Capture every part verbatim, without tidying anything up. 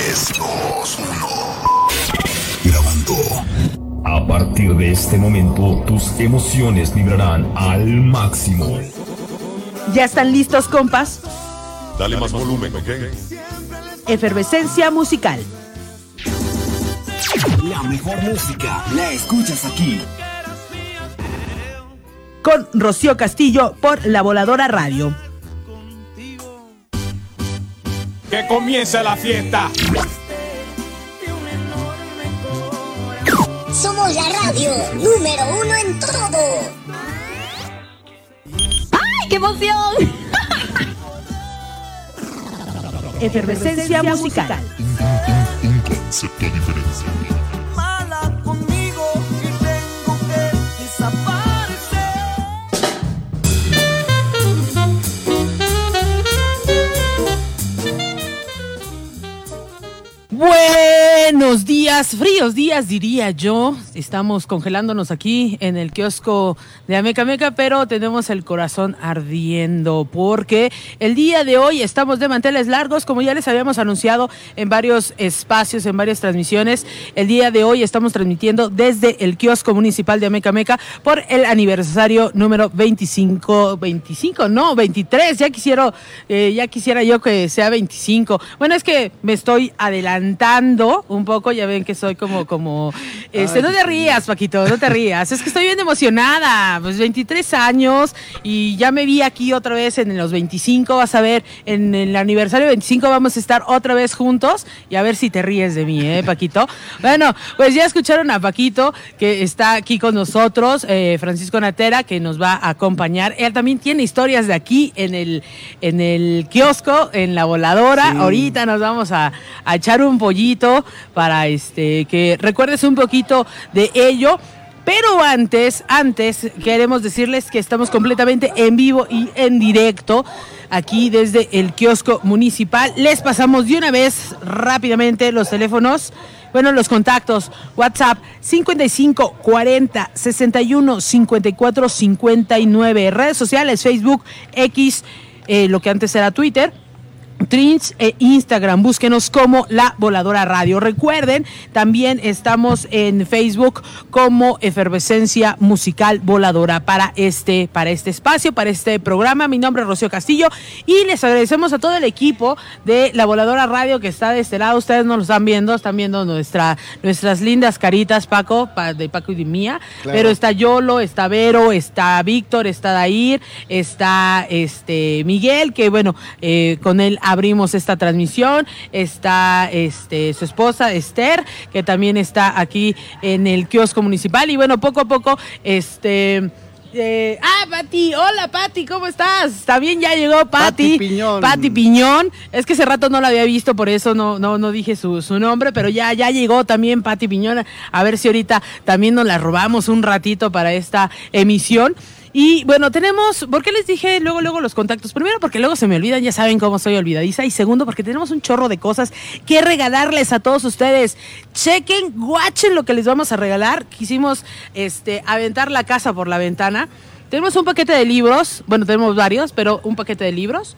tres, dos, uno. Grabando. A partir de este momento, tus emociones vibrarán al máximo. ¿Ya están listos, compas? Dale más volumen, ¿ok? Efervescencia musical. La mejor música la escuchas aquí. Con Rocío Castillo por La Voladora Radio. ¡Que comience la fiesta! Somos la radio número uno en todo. ¡Ay, qué emoción! Efervescencia musical. Un concepto diferencial. Mala conmigo y tengo que desaparecer. Buenos días, fríos días diría yo. Estamos congelándonos aquí en el kiosco de Ameca Meca, pero tenemos el corazón ardiendo porque el día de hoy estamos de manteles largos, como ya les habíamos anunciado en varios espacios, en varias transmisiones. El día de hoy estamos transmitiendo desde el kiosco municipal de Ameca Meca por el aniversario número veinticinco, veinticinco, no, veintitrés. Ya quisiera, eh, ya quisiera yo que sea veinticinco. Bueno, es que me estoy adelantando un poco, ya ven que soy como, como, este, Ay, no te rías, Paquito, no te rías, es que estoy bien emocionada, pues veintitrés años y ya me vi aquí otra vez en los veinticinco, vas a ver, en el aniversario veinticinco vamos a estar otra vez juntos y a ver si te ríes de mí, ¿eh, Paquito? Bueno, pues ya escucharon a Paquito, que está aquí con nosotros, eh, Francisco Natera, que nos va a acompañar, él también tiene historias de aquí en el, en el kiosco, en La Voladora, sí. Ahorita nos vamos a, a echar un pollito para este que recuerdes un poquito de ello, pero antes, antes queremos decirles que estamos completamente en vivo y en directo aquí desde el kiosco municipal. Les pasamos de una vez rápidamente los teléfonos, bueno, los contactos: WhatsApp cincuenta y cinco cuarenta sesenta y uno cincuenta y cuatro cincuenta y nueve, redes sociales Facebook, X, eh, lo que antes era Twitter, Twitch e Instagram, búsquenos como La Voladora Radio. Recuerden, también estamos en Facebook como Efervescencia Musical Voladora para este, para este espacio, para este programa. Mi nombre es Rocío Castillo y les agradecemos a todo el equipo de La Voladora Radio que está de este lado. Ustedes no lo están viendo, están viendo nuestra, nuestras lindas caritas, Paco, de Paco y de mía, claro. Pero está Yolo, está Vero, está Víctor, está Dair, está este Miguel, que bueno, eh, con él abrimos esta transmisión, está este su esposa Esther, que también está aquí en el kiosco municipal, y bueno, poco a poco, este... Eh, ah, Pati, hola Pati, ¿cómo estás? También ya llegó Pati. Pati Piñón. Pati Piñón. Es que hace rato no la había visto, por eso no, no, no dije su, su nombre, pero ya, ya llegó también Pati Piñón. A ver si ahorita también nos la robamos un ratito para esta emisión. Y bueno, tenemos, ¿por qué les dije luego, luego los contactos? Primero, porque luego se me olvidan, ya saben cómo soy olvidadiza. Y segundo, porque tenemos un chorro de cosas que regalarles a todos ustedes. Chequen, guachen lo que les vamos a regalar. Quisimos este, aventar la casa por la ventana. Tenemos un paquete de libros, bueno, tenemos varios, pero un paquete de libros.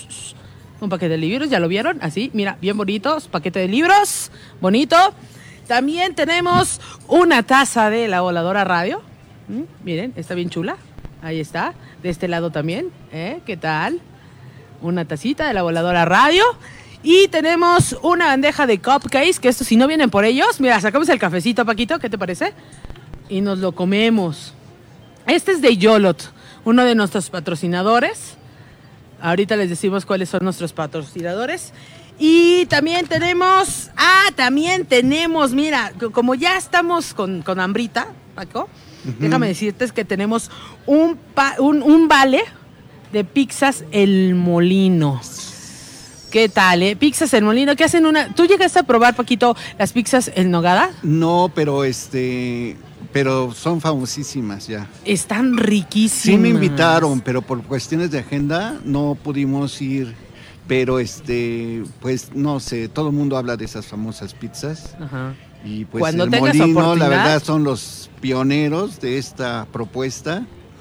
Un paquete de libros, ¿ya lo vieron? Así, mira, bien bonitos, paquete de libros, bonito. También tenemos una taza de La Voladora Radio. ¿Mm? Miren, está bien chula. Ahí está, de este lado también, ¿eh? ¿Qué tal? Una tacita de La Voladora Radio. Y tenemos una bandeja de cupcakes, que estos si no vienen por ellos, mira, sacamos el cafecito, Paquito, ¿qué te parece? Y nos lo comemos. Este es de Yolot, uno de nuestros patrocinadores. Ahorita les decimos cuáles son nuestros patrocinadores. Y también tenemos, ah, también tenemos, mira, como ya estamos con, con hambrita, Paco, uh-huh. Déjame decirte que tenemos un, pa, un, un vale de pizzas El Molino. ¿Qué tal, eh? Pizzas El Molino, que hacen una... ¿Tú llegaste a probar, Paquito, las pizzas en nogada? No, pero este... Pero son famosísimas ya. Están riquísimas. Sí me invitaron, pero por cuestiones de agenda no pudimos ir. Pero este, pues no sé, todo el mundo habla de esas famosas pizzas. Ajá. Y pues Cuando El tengas Molino, oportunidad, la verdad, son los pioneros de esta propuesta.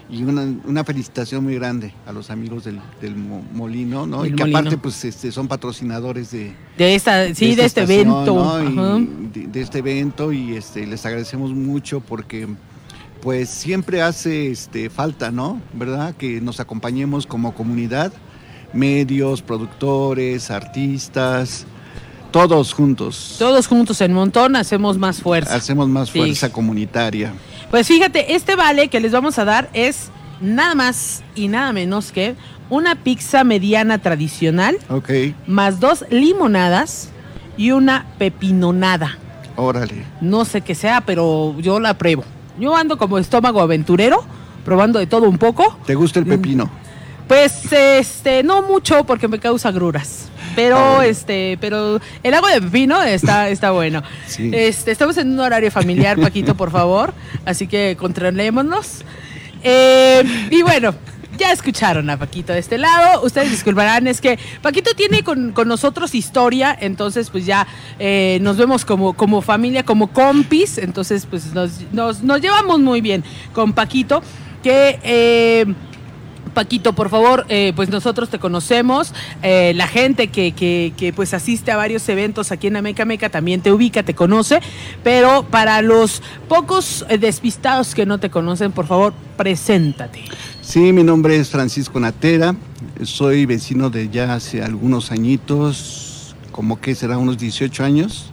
y una, una felicitación muy grande a los amigos del, del molino, ¿no? El y que molino. aparte pues este, son patrocinadores de, De esta, sí, de, de, esta este estación, evento. ¿no? Y Ajá. de, de este evento y este, les agradecemos mucho porque pues siempre hace este, falta, ¿no? ¿Verdad? Que nos acompañemos como comunidad, medios, productores, artistas, todos juntos. Todos juntos en montón hacemos más fuerza. Hacemos más Sí. fuerza comunitaria. Pues fíjate, este vale que les vamos a dar es nada más y nada menos que una pizza mediana tradicional, Ok, más dos limonadas y una pepinonada. órale. No sé qué sea, pero yo la pruebo. Yo ando como estómago aventurero, probando de todo un poco. ¿Te gusta el pepino? Pues este, no mucho porque me causa agruras. Pero Ah, bueno. este, pero el agua de pepino está, está bueno. Sí. Este, estamos en un horario familiar, Paquito, por favor. Así que controlémonos. Eh, y bueno, ya escucharon a Paquito de este lado. Ustedes disculparán, es que Paquito tiene con, con nosotros historia, entonces pues ya eh, nos vemos como, como familia, como compis. Entonces pues nos, nos, nos llevamos muy bien con Paquito, que... Eh, Paquito, por favor, eh, pues nosotros te conocemos, eh, la gente que, que, que pues asiste a varios eventos aquí en Ameca Meca también te ubica, te conoce, pero para los pocos eh, despistados que no te conocen, por favor, preséntate. Sí, mi nombre es Francisco Natera, soy vecino de ya hace algunos añitos, como que será unos dieciocho años,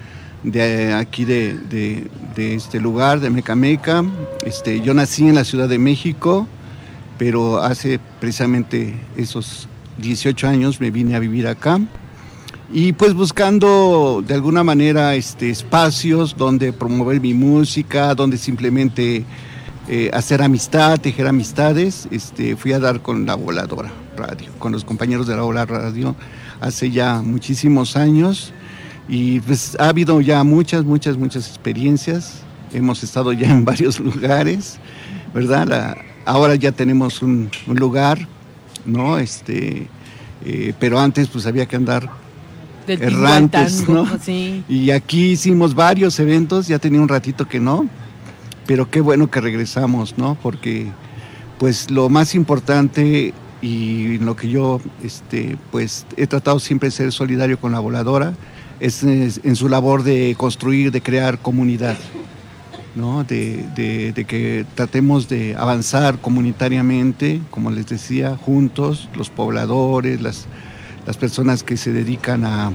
de aquí de, de, de este lugar, de Ameca Meca. Este, yo nací en la Ciudad de México, pero hace precisamente esos dieciocho años me vine a vivir acá y pues buscando de alguna manera este, espacios donde promover mi música, donde simplemente eh, hacer amistad, tejer amistades. Este, fui a dar con La Voladora Radio, con los compañeros de La Voladora Radio hace ya muchísimos años y pues ha habido ya muchas, muchas, muchas experiencias. Hemos estado ya en varios lugares, ¿verdad? La, Ahora ya tenemos un, un lugar, ¿no? Este, eh, pero antes pues había que andar Del errantes, tingo al ¿no? tango, sí. Y aquí hicimos varios eventos, ya tenía un ratito que no, pero qué bueno que regresamos, ¿no? Porque pues lo más importante y lo que yo este, pues he tratado siempre de ser solidario con La Voladora es, es en su labor de construir, de crear comunidad, ¿no? De, de, de que tratemos de avanzar comunitariamente, como les decía, juntos, los pobladores, las, las personas que se dedican a,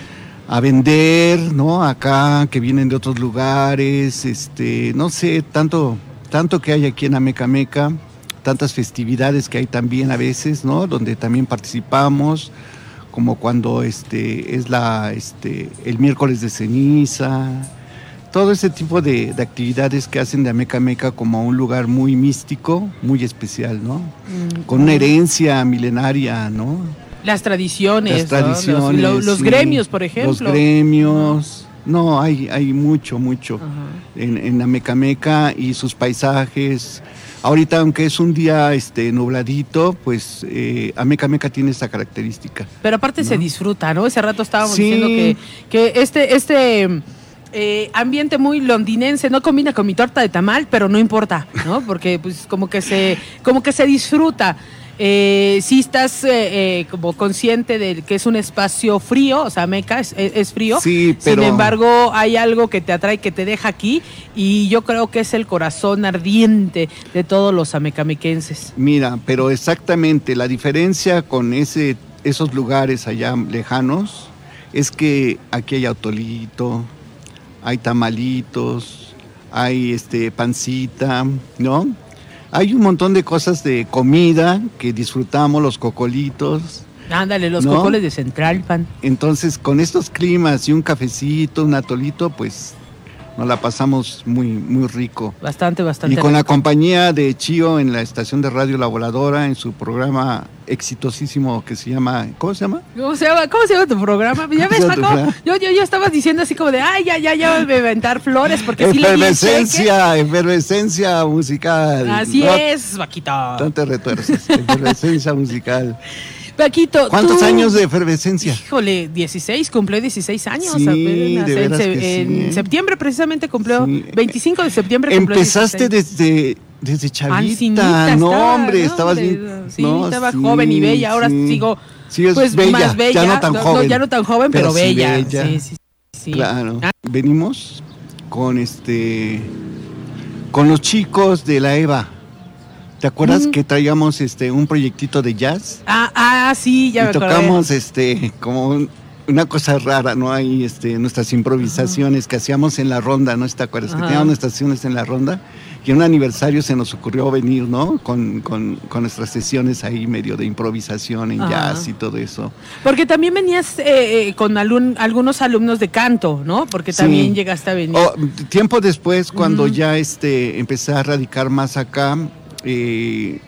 a vender, ¿no? Acá, que vienen de otros lugares, este, no sé, tanto, tanto que hay aquí en Ameca Meca, tantas festividades que hay también a veces, ¿no? Donde también participamos, como cuando este, es la, este, el miércoles de ceniza. Todo ese tipo de, de actividades que hacen de Ameca Meca como un lugar muy místico, muy especial, ¿no? Mm, Con una herencia milenaria, ¿no? Las tradiciones, Las tradiciones, ¿no? Los, los sí. gremios, por ejemplo. Los gremios. No, hay, hay mucho, mucho en, en Ameca Meca y sus paisajes. Ahorita, aunque es un día este, nubladito, pues eh, Ameca Meca tiene esa característica. Pero aparte, ¿no? Se disfruta, ¿no? Ese rato estábamos Sí. diciendo que, que este... este Eh, ambiente muy londinense, no combina con mi torta de tamal, pero no importa, ¿no? Porque pues como que se, como que se disfruta. Eh, si estás eh, eh, como consciente de que es un espacio frío, o sea, Meca es, es frío, sí, pero... sin embargo hay algo que te atrae, que te deja aquí, y yo creo que es el corazón ardiente de todos los amecamequenses. Mira, pero exactamente la diferencia con ese, esos lugares allá lejanos es que aquí hay atolito, hay tamalitos, hay este pancita, ¿no? Hay un montón de cosas de comida que disfrutamos, los cocolitos. Ándale, los ¿no? cocoles de Centralpan. Entonces, con estos climas y un cafecito, un atolito, pues nos la pasamos muy, muy rico. Bastante, bastante. Y con rico. la compañía de Chío en la estación de radio La Voladora, en su programa exitosísimo que se llama, ¿cómo se llama? ¿Cómo se llama, ¿Cómo se llama tu programa? Ya ves, Paco, yo, yo, yo estaba diciendo así como de, ay, ya, ya, ya me voy a aventar flores porque sí le di el cheque. Efervescencia, efervescencia musical. Así no, es, Paquito. No te retuerces, efervescencia musical. Paquito, ¿cuántos tú... años de efervescencia? Híjole, dieciséis, cumplió dieciséis años. Sí, apenas, de en, veras se, que en sí, ¿eh? septiembre precisamente cumplió, Sí. veinticinco de septiembre cumplió Empezaste dieciséis. desde Desde chavita, Ancinita no estaba, hombre, ¿no? estabas De- bien. Sí, no, estaba sí, joven y bella, ahora sí. sigo Sí, es pues bella, más bella. ya no tan no, joven. ya no tan joven, pero, Pero sí bella. bella. Sí, sí, sí. Claro. Ah, Venimos con este con los chicos de la EVA. ¿Te acuerdas Mm. que traíamos este un proyectito de jazz? ah, ah, sí, ya y me acordé. tocamos este como un- una cosa rara, ¿no? Ahí este nuestras improvisaciones que hacíamos en la ronda, ¿no? ¿Te acuerdas? Ajá. Que teníamos nuestras sesiones en la ronda y en un aniversario se nos ocurrió venir, ¿no? Con, con, con nuestras sesiones ahí medio de improvisación en Ajá. jazz y todo eso. Porque también venías eh, eh, con alun- algunos alumnos de canto, ¿no? Porque también Sí. llegaste a venir. Oh, tiempo después, cuando Ujú. ya este, empecé a radicar más acá, eh,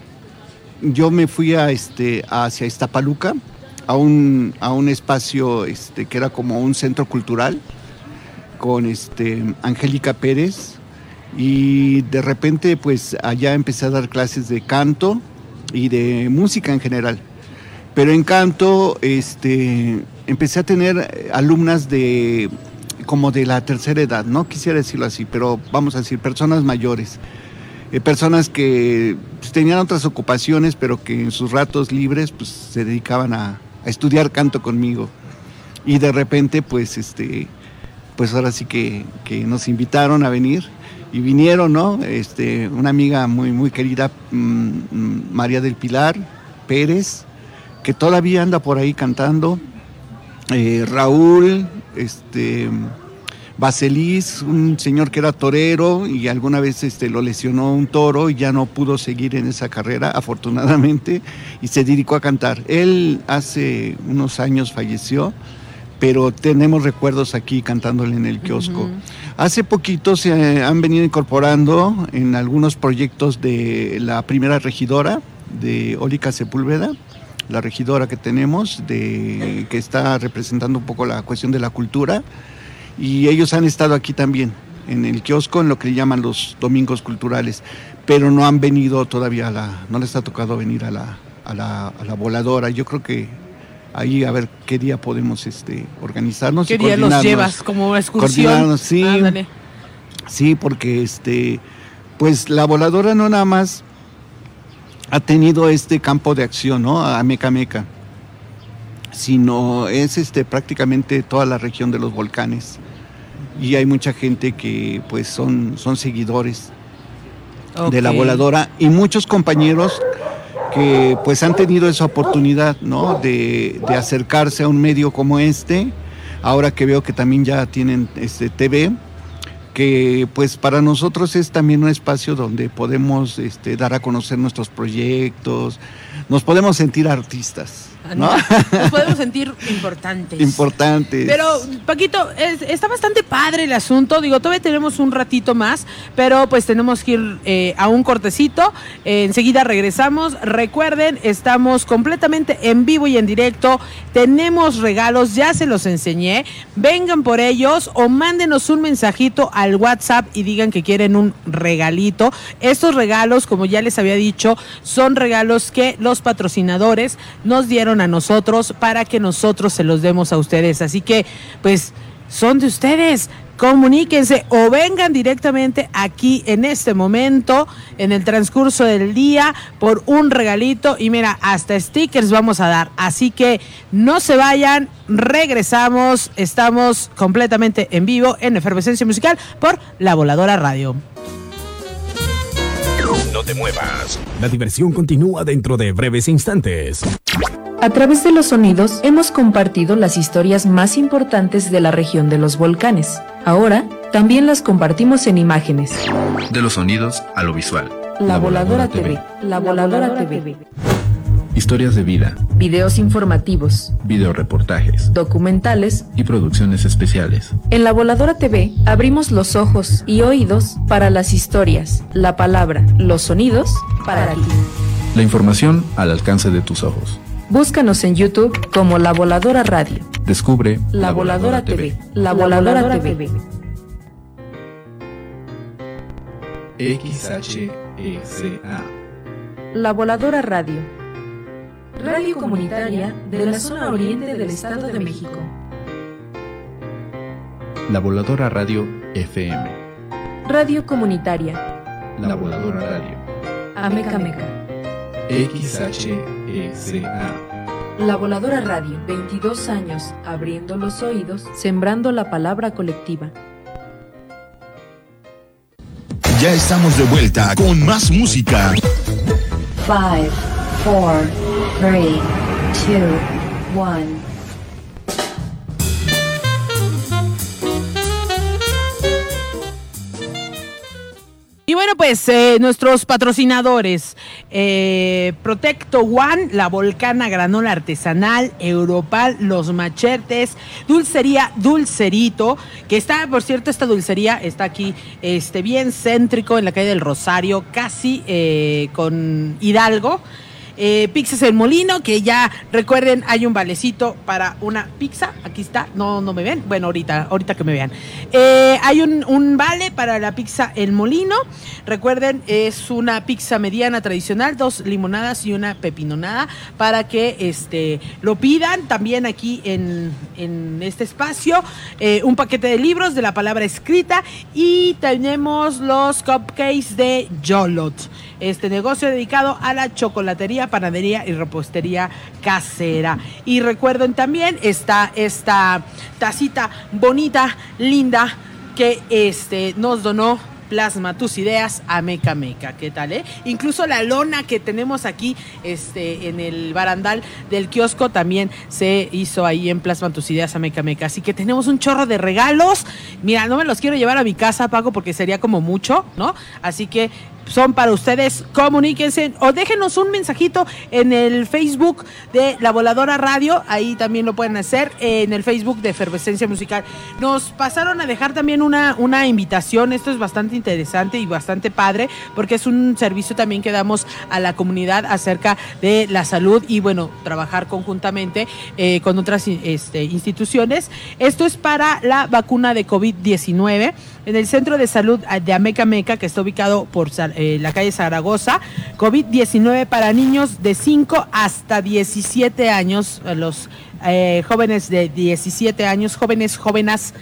yo me fui a, este, hacia Iztapaluca, a un, a un espacio este, que era como un centro cultural, con este, Angélica Pérez, y de repente pues allá empecé a dar clases de canto y de música en general. Pero en canto este, empecé a tener alumnas de como de la tercera edad, no quisiera decirlo así, pero vamos a decir personas mayores. Eh, personas que pues, tenían otras ocupaciones, pero que en sus ratos libres pues, se dedicaban a, a estudiar canto conmigo. Y de repente, pues, este, pues ahora sí que, que nos invitaron a venir. Y vinieron, ¿no? Este, una amiga muy, muy querida, mmm, María del Pilar Pérez, que todavía anda por ahí cantando. Eh, Raúl, este... Baselis, un señor que era torero y alguna vez este, lo lesionó un toro y ya no pudo seguir en esa carrera, afortunadamente, y se dedicó a cantar. Él hace unos años falleció, pero tenemos recuerdos aquí cantándole en el kiosco. Uh-huh. Hace poquito se han venido incorporando en algunos proyectos de la primera regidora, de Ólica Sepúlveda, la regidora que tenemos, de, que está representando un poco la cuestión de la cultura. Y ellos han estado aquí también, en el kiosco, en lo que le llaman los domingos culturales, pero no han venido todavía a la, no les ha tocado venir a la, a la, a la voladora. Yo creo que ahí a ver qué día podemos este, organizarnos. ¿Qué y día los llevas como excursión? Coordinarnos, sí, Ándale. sí, porque este, pues la voladora no nada más ha tenido este campo de acción, ¿no? A Meca Meca, sino es este prácticamente toda la región de los volcanes. Y hay mucha gente que pues son, son seguidores okay. de la voladora y muchos compañeros que pues han tenido esa oportunidad, ¿no? de, de acercarse a un medio como este, ahora que veo que también ya tienen este T V, que pues para nosotros es también un espacio donde podemos este, dar a conocer nuestros proyectos, nos podemos sentir artistas, ¿no? Nos podemos sentir importantes. Importantes. Pero, Paquito, es, está bastante padre el asunto. Digo, todavía tenemos un ratito más, pero pues tenemos que ir eh, a un cortecito. Eh, enseguida regresamos. Recuerden, estamos completamente en vivo y en directo. Tenemos regalos, ya se los enseñé. Vengan por ellos o mándenos un mensajito al WhatsApp y digan que quieren un regalito. Estos regalos, como ya les había dicho, son regalos que los patrocinadores nos dieron a nosotros para que nosotros se los demos a ustedes. Así que, pues, son de ustedes. Comuníquense o vengan directamente aquí en este momento, en el transcurso del día, por un regalito. Y mira, hasta stickers vamos a dar. Así que no se vayan, regresamos. Estamos completamente en vivo en Efervescencia Musical por La Voladora Radio. No te muevas. La diversión continúa dentro de breves instantes. A través de los sonidos hemos compartido las historias más importantes de la región de los volcanes. Ahora también las compartimos en imágenes. De los sonidos a lo visual. La, la Voladora, Voladora T V. La Voladora T V. Historias de vida. Videos informativos. Videoreportajes. Documentales. Y producciones especiales. En La Voladora T V abrimos los ojos y oídos para las historias, la palabra, los sonidos para ti. La información al alcance de tus ojos. Búscanos en YouTube como La Voladora Radio. Descubre La, la Voladora, Voladora T V. La Voladora, Voladora T V. X H E C A. La Voladora Radio. Radio comunitaria de la zona oriente del Estado de México. La Voladora Radio F M. Radio comunitaria. La Voladora Radio. Ameca Meca. X H E C A. La Voladora Radio, veintidós años abriendo los oídos, sembrando la palabra colectiva. Ya estamos de vuelta con más música. Five, four, three, two, one. Y bueno, pues eh, nuestros patrocinadores, eh, Protecto One, la Volcana Granola Artesanal, Europal, Los Machetes, Dulcería Dulcerito, que está, por cierto, esta dulcería está aquí este, bien céntrico en la calle del Rosario, casi eh, con Hidalgo. Eh, Pizzas El Molino, que ya recuerden, hay un valecito para una pizza. Aquí está, no, no me ven. Bueno, ahorita, ahorita que me vean. Eh, hay un, un vale para la pizza El Molino. Recuerden, es una pizza mediana tradicional, dos limonadas y una pepinonada para que este lo pidan también aquí en, en este espacio. Eh, un paquete de libros de la palabra escrita y tenemos los cupcakes de Yolot. Este negocio dedicado a la chocolatería, panadería y repostería casera. Y recuerden también está esta tacita bonita, linda, que este nos donó Plasma Tus Ideas a Meca Meca. ¿Qué tal, eh? Incluso la lona que tenemos aquí este, en el barandal del kiosco también se hizo ahí en Plasma Tus Ideas a Meca Meca. Así que tenemos un chorro de regalos. Mira, no me los quiero llevar a mi casa, Paco, porque sería como mucho, ¿no? Así que son para ustedes, comuníquense o déjenos un mensajito en el Facebook de La Voladora Radio, ahí también lo pueden hacer, en el Facebook de Efervescencia Musical. Nos pasaron a dejar también una, una invitación, esto es bastante interesante y bastante padre, porque es un servicio también que damos a la comunidad acerca de la salud y bueno, trabajar conjuntamente eh, con otras este, instituciones. Esto es para la vacuna de COVID diecinueve. En el Centro de Salud de Ameca Meca, que está ubicado por eh, la calle Zaragoza, COVID diecinueve para niños de cinco hasta diecisiete años, los eh, jóvenes de diecisiete años, jóvenes, jóvenes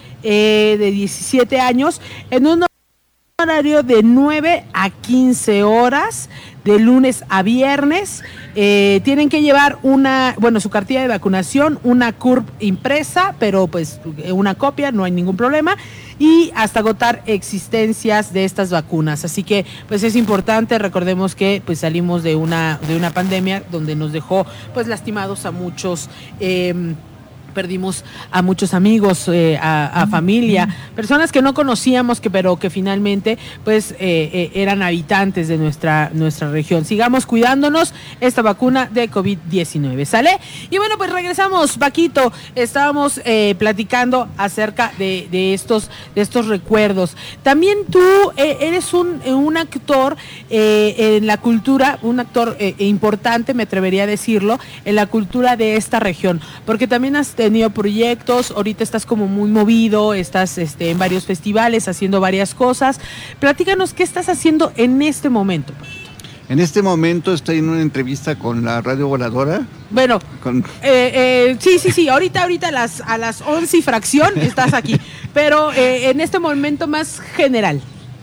eh, de diecisiete años, en un horario de nueve a quince horas, de lunes a viernes. Eh, tienen que llevar una, bueno, su cartilla de vacunación, una C U R P impresa, pero pues una copia, no hay ningún problema, y hasta agotar existencias de estas vacunas. Así que pues es importante, recordemos que pues salimos de una, de una pandemia donde nos dejó pues lastimados a muchos, eh, perdimos a muchos amigos, eh, a, a familia, personas que no conocíamos, que pero que finalmente pues eh, eh, eran habitantes de nuestra, nuestra región. Sigamos cuidándonos, esta vacuna de COVID diecinueve, ¿sale? Y bueno, pues regresamos, Paquito, estábamos eh, platicando acerca de, de, estos, de estos recuerdos. También tú eh, eres un, un actor eh, en la cultura, un actor eh, importante, me atrevería a decirlo, en la cultura de esta región, porque también has tenido proyectos, ahorita estás como muy movido, estás este, en varios festivales haciendo varias cosas. Platícanos qué estás haciendo en este momento, Paquito. En este momento estoy en una entrevista con la Radio Voladora. Bueno, con... eh, eh, sí, sí, sí, ahorita, ahorita a las, a las once y fracción estás aquí, pero eh, en este momento más general.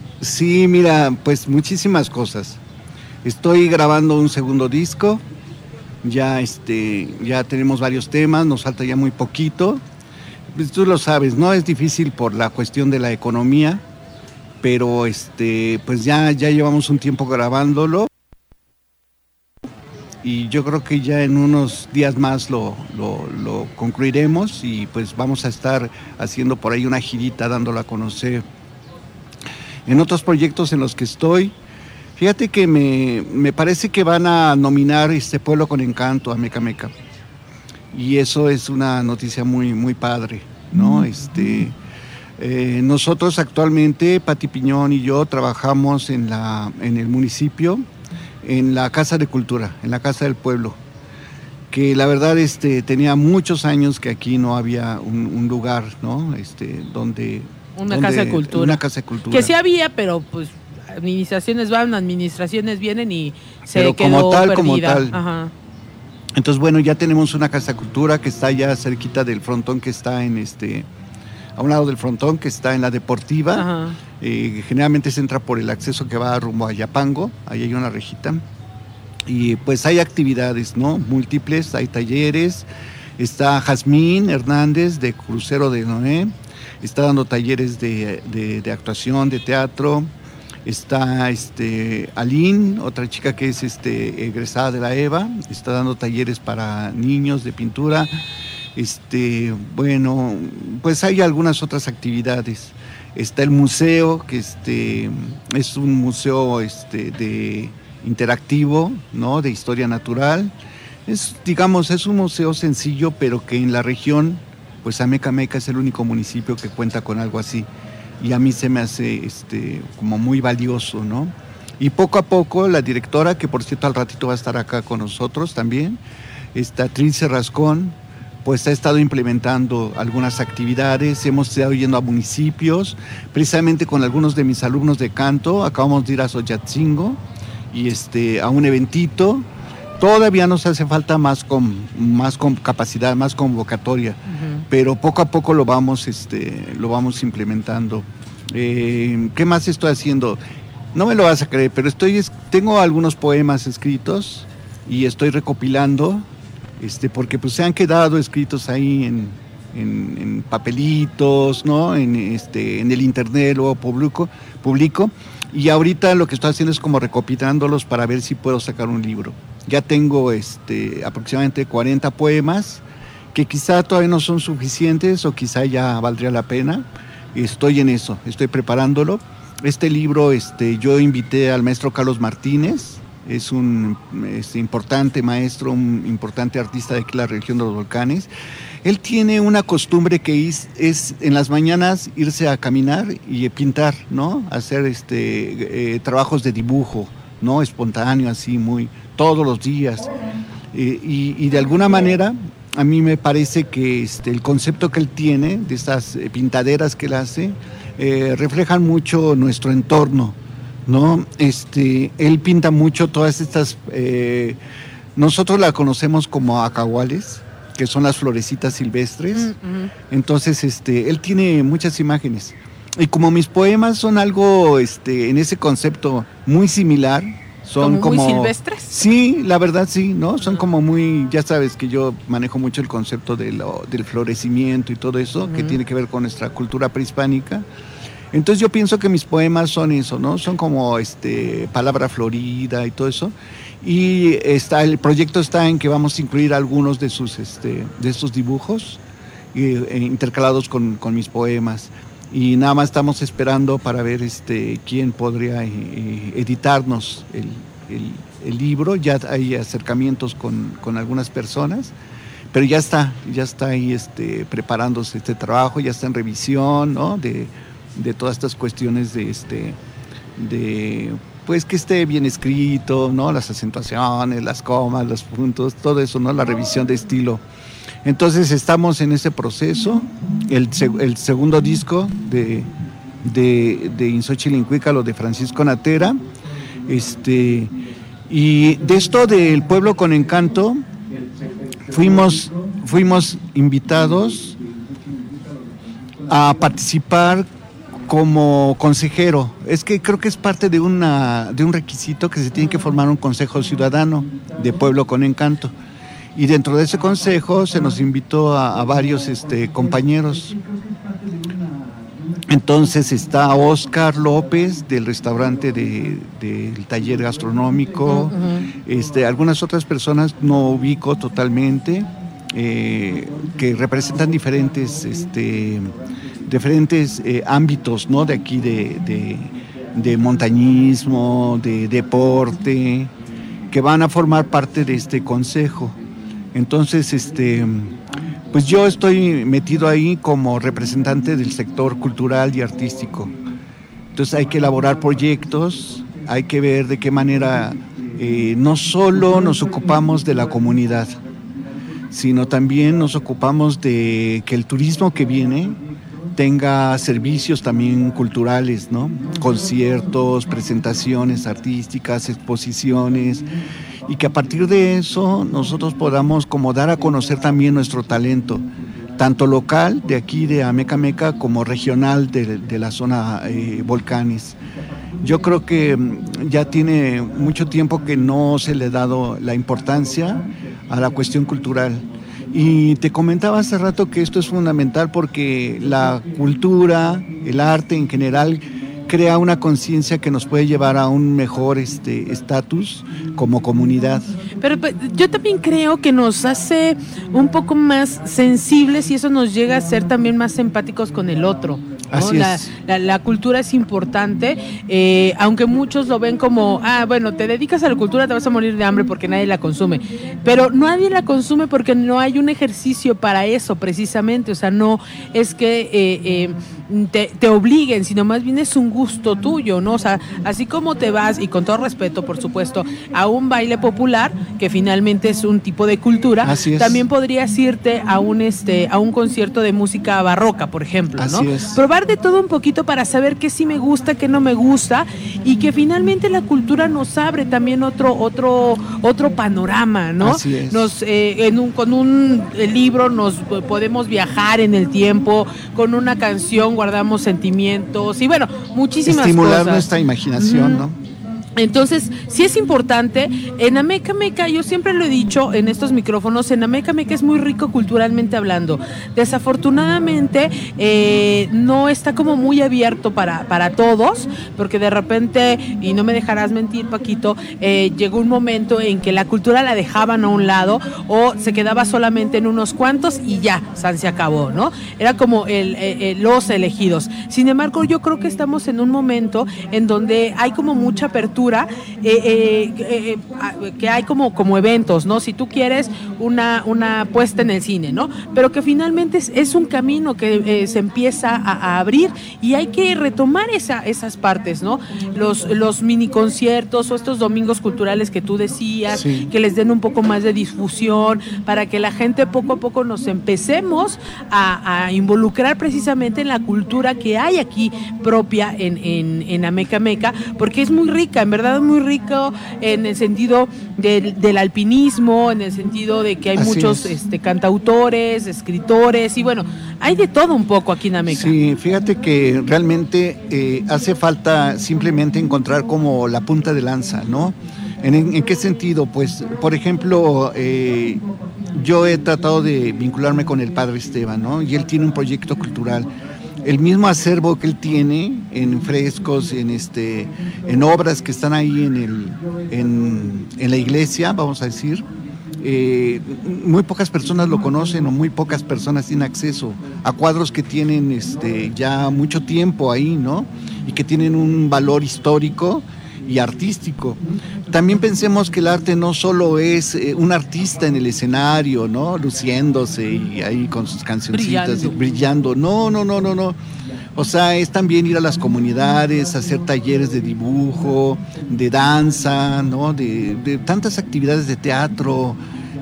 Sí, mira, pues muchísimas cosas. Estoy grabando un segundo disco. Ya este, ya tenemos varios temas, nos falta ya muy poquito. Pues tú lo sabes, ¿no? Es difícil por la cuestión de la economía, pero este, pues ya, ya llevamos un tiempo grabándolo. Y yo creo que ya en unos días más lo, lo, lo concluiremos y pues vamos a estar haciendo por ahí una girita dándolo a conocer. En otros proyectos en los que estoy, fíjate que me, me parece que van a nominar este Pueblo con Encanto a Meca Meca. Y eso es una noticia muy, muy padre, ¿no? Este, eh, nosotros actualmente, Pati Piñón y yo, trabajamos en, la, en el municipio, en la Casa de Cultura, en la Casa del Pueblo, que la verdad este, tenía muchos años que aquí no había un, un lugar, ¿no? Este, donde... Una donde, casa de cultura. Una casa de cultura. Que sí había, pero pues... administraciones van, administraciones vienen y se Pero quedó como tal, perdida. como tal. Ajá. Entonces, bueno, ya tenemos una casa de cultura que está ya cerquita del frontón, que está en este, a un lado del frontón, que está en la deportiva. Ajá. Eh, generalmente se entra por el acceso que va rumbo a Yapango, ahí hay una rejita. Y pues hay actividades, ¿no? Múltiples, hay talleres. Está Jazmín Hernández de Crucero de Noé, está dando talleres de, de, de actuación, de teatro. Está este, Aline, otra chica que es este, egresada de la E V A, está dando talleres para niños de pintura. Este, bueno, pues hay algunas otras actividades. Está el museo, que este, es un museo este, de interactivo, ¿no? De historia natural. Es, digamos, es un museo sencillo, pero que en la región, pues Amecameca es el único municipio que cuenta con algo así. Y a mí se me hace este, como muy valioso, ¿no? Y poco a poco la directora, que por cierto al ratito va a estar acá con nosotros también, esta Trilce Rascón, pues ha estado implementando algunas actividades, hemos estado yendo a municipios, precisamente con algunos de mis alumnos de canto, acabamos de ir a Xochitzingo, y este, a un eventito. Todavía nos hace falta más con más con capacidad, más convocatoria, uh-huh. Pero poco a poco lo vamos, este, lo vamos implementando. Eh, ¿Qué más estoy haciendo? No me lo vas a creer, pero estoy, tengo algunos poemas escritos y estoy recopilando, este, porque pues se han quedado escritos ahí en, en, en papelitos, ¿no? En, este, en el internet, luego publico, publico. Y ahorita lo que estoy haciendo es como recopilándolos para ver si puedo sacar un libro. Ya tengo este, aproximadamente cuarenta poemas, que quizá todavía no son suficientes o quizá ya valdría la pena. Estoy en eso, estoy preparándolo. Este libro este, yo invité al maestro Carlos Martínez, es un es importante maestro, un importante artista de aquí la región de los volcanes. Él tiene una costumbre que es, es en las mañanas irse a caminar y pintar, ¿no? Hacer este, eh, trabajos de dibujo, ¿no? Espontáneo, así, muy, todos los días. Eh, y, y de alguna manera, a mí me parece que este, el concepto que él tiene, de estas eh, pintaderas que él hace, eh, reflejan mucho nuestro entorno, ¿no? Este, él pinta mucho todas estas, eh, nosotros la conocemos como acahuales, que son las florecitas silvestres. Mm-hmm. Entonces, este, él tiene muchas imágenes. Y como mis poemas son algo, este, en ese concepto muy similar, son como... ¿Muy silvestres? Sí, la verdad sí, ¿no? Son uh-huh. como muy, ya sabes que yo manejo mucho el concepto de lo, del florecimiento y todo eso, uh-huh. que tiene que ver con nuestra cultura prehispánica. Entonces yo pienso que mis poemas son eso, ¿no? Son como este, palabra florida y todo eso. Y está, el proyecto está en que vamos a incluir algunos de sus este, de estos dibujos eh, intercalados con, con mis poemas. Y nada más estamos esperando para ver este, quién podría eh, editarnos el, el, el libro. Ya hay acercamientos con, con algunas personas, pero ya está, ya está ahí este, preparándose este trabajo, ya está en revisión, ¿no? de, de todas estas cuestiones de... este de pues que esté bien escrito, ¿no? Las acentuaciones, las comas, los puntos, todo eso, ¿no? La revisión de estilo. Entonces estamos en ese proceso. El, el segundo disco de, de, de Inxochilincuícalo de Francisco Natera. Este, y de esto del Pueblo con Encanto, fuimos, fuimos invitados a participar como consejero. Es que creo que es parte de una de un requisito que se tiene que formar un consejo ciudadano de Pueblo con Encanto. Y dentro de ese consejo se nos invitó a, a varios este, compañeros. Entonces está Oscar López del restaurante de, del taller gastronómico, uh-huh. este, algunas otras personas no ubico totalmente, eh, que representan diferentes este, diferentes eh, ámbitos, ¿no? De aquí de, de, de montañismo, de deporte, que van a formar parte de este consejo. Entonces, este, pues yo estoy metido ahí como representante del sector cultural y artístico. Entonces hay que elaborar proyectos, hay que ver de qué manera eh, no solo nos ocupamos de la comunidad, sino también nos ocupamos de que el turismo que viene tenga servicios también culturales, ¿no? Conciertos, presentaciones artísticas, exposiciones, y que a partir de eso nosotros podamos como dar a conocer también nuestro talento, tanto local de aquí de Amecameca como regional de, de la zona eh, volcanes. Yo creo que ya tiene mucho tiempo que no se le ha dado la importancia a la cuestión cultural. Y te comentaba hace rato que esto es fundamental porque la cultura, el arte en general, crea una conciencia que nos puede llevar a un mejor este estatus como comunidad. Pero, pero yo también creo que nos hace un poco más sensibles y eso nos llega a ser también más empáticos con el otro, ¿no? Así la, es. La, la cultura es importante, eh, aunque muchos lo ven como, ah, bueno, te dedicas a la cultura, te vas a morir de hambre porque nadie la consume. Pero nadie la consume porque no hay un ejercicio para eso, precisamente. O sea, no es que eh, eh, te, te obliguen, sino más bien es un gusto tuyo, ¿no? O sea, así como te vas, y con todo respeto, por supuesto, a un baile popular, que finalmente es un tipo de cultura, Así es. también podrías irte a un este a un concierto de música barroca, por ejemplo, ¿no? Así es. Probar de todo un poquito para saber qué sí me gusta, qué no me gusta, y que finalmente la cultura nos abre también otro otro otro panorama, ¿no? Así es. Nos eh, en un con un libro nos podemos viajar en el tiempo, con una canción guardamos sentimientos y bueno, muchísimas Estimular cosas. nuestra imaginación, Ujú. ¿no? Entonces, sí es importante. En Amecameca, yo siempre lo he dicho en estos micrófonos, en Amecameca es muy rico culturalmente hablando. Desafortunadamente, eh, no está como muy abierto para, para todos, porque de repente, y no me dejarás mentir, Paquito, eh, llegó un momento en que la cultura la dejaban a un lado o se quedaba solamente en unos cuantos y ya, san se acabó, ¿no? Era como el, eh, eh, los elegidos. Sin embargo, yo creo que estamos en un momento en donde hay como mucha apertura. Eh, eh, eh, eh, que hay como, como eventos, ¿no? Si tú quieres una, una puesta en el cine, ¿no? Pero que finalmente es, es un camino que eh, se empieza a, a abrir y hay que retomar esa, esas partes, ¿no? Los, los mini conciertos o estos domingos culturales que tú decías, Sí. que les den un poco más de difusión para que la gente poco a poco nos empecemos a, a involucrar precisamente en la cultura que hay aquí propia en, en, en Amecameca, porque es muy rica, en verdad muy rico en el sentido del, del alpinismo, en el sentido de que hay Así muchos es. este, cantautores, escritores y bueno, hay de todo un poco aquí en Ameca. Sí, fíjate que realmente eh, hace falta simplemente encontrar como la punta de lanza, ¿no? ¿En, en qué sentido? Pues, por ejemplo, eh, yo he tratado de vincularme con el padre Esteban, ¿no? Y él tiene un proyecto cultural. El mismo acervo que él tiene en frescos, en este, en obras que están ahí en el, en, en la iglesia, vamos a decir, eh, muy pocas personas lo conocen o muy pocas personas tienen acceso a cuadros que tienen este, ya mucho tiempo ahí, ¿no? Y que tienen un valor histórico y artístico. También pensemos que el arte no solo es eh, un artista en el escenario, ¿no? Luciéndose y ahí con sus cancioncitas, Brillando. y brillando. No, no, no, no, no. O sea, es también ir a las comunidades, hacer talleres de dibujo, de danza, ¿no? De, de tantas actividades de teatro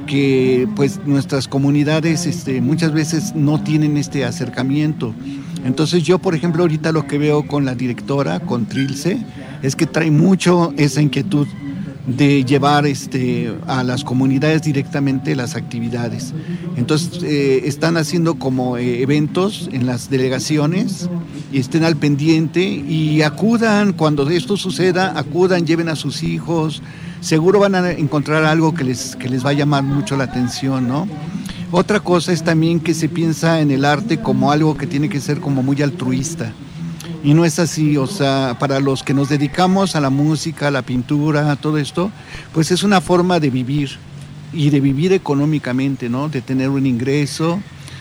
que pues nuestras comunidades este, muchas veces no tienen este acercamiento. Entonces yo, por ejemplo, ahorita lo que veo con la directora, con Trilce, es que trae mucho esa inquietud de llevar este, a las comunidades directamente las actividades. Entonces eh, están haciendo como eh, eventos en las delegaciones y estén al pendiente y acudan cuando esto suceda, acudan, lleven a sus hijos, seguro van a encontrar algo que les, que les va a llamar mucho la atención, ¿no? Otra cosa es también que se piensa en el arte como algo que tiene que ser como muy altruista. Y no es así, o sea, para los que nos dedicamos a la música, a la pintura, a todo esto, pues es una forma de vivir y de vivir económicamente, ¿no? De tener un ingreso,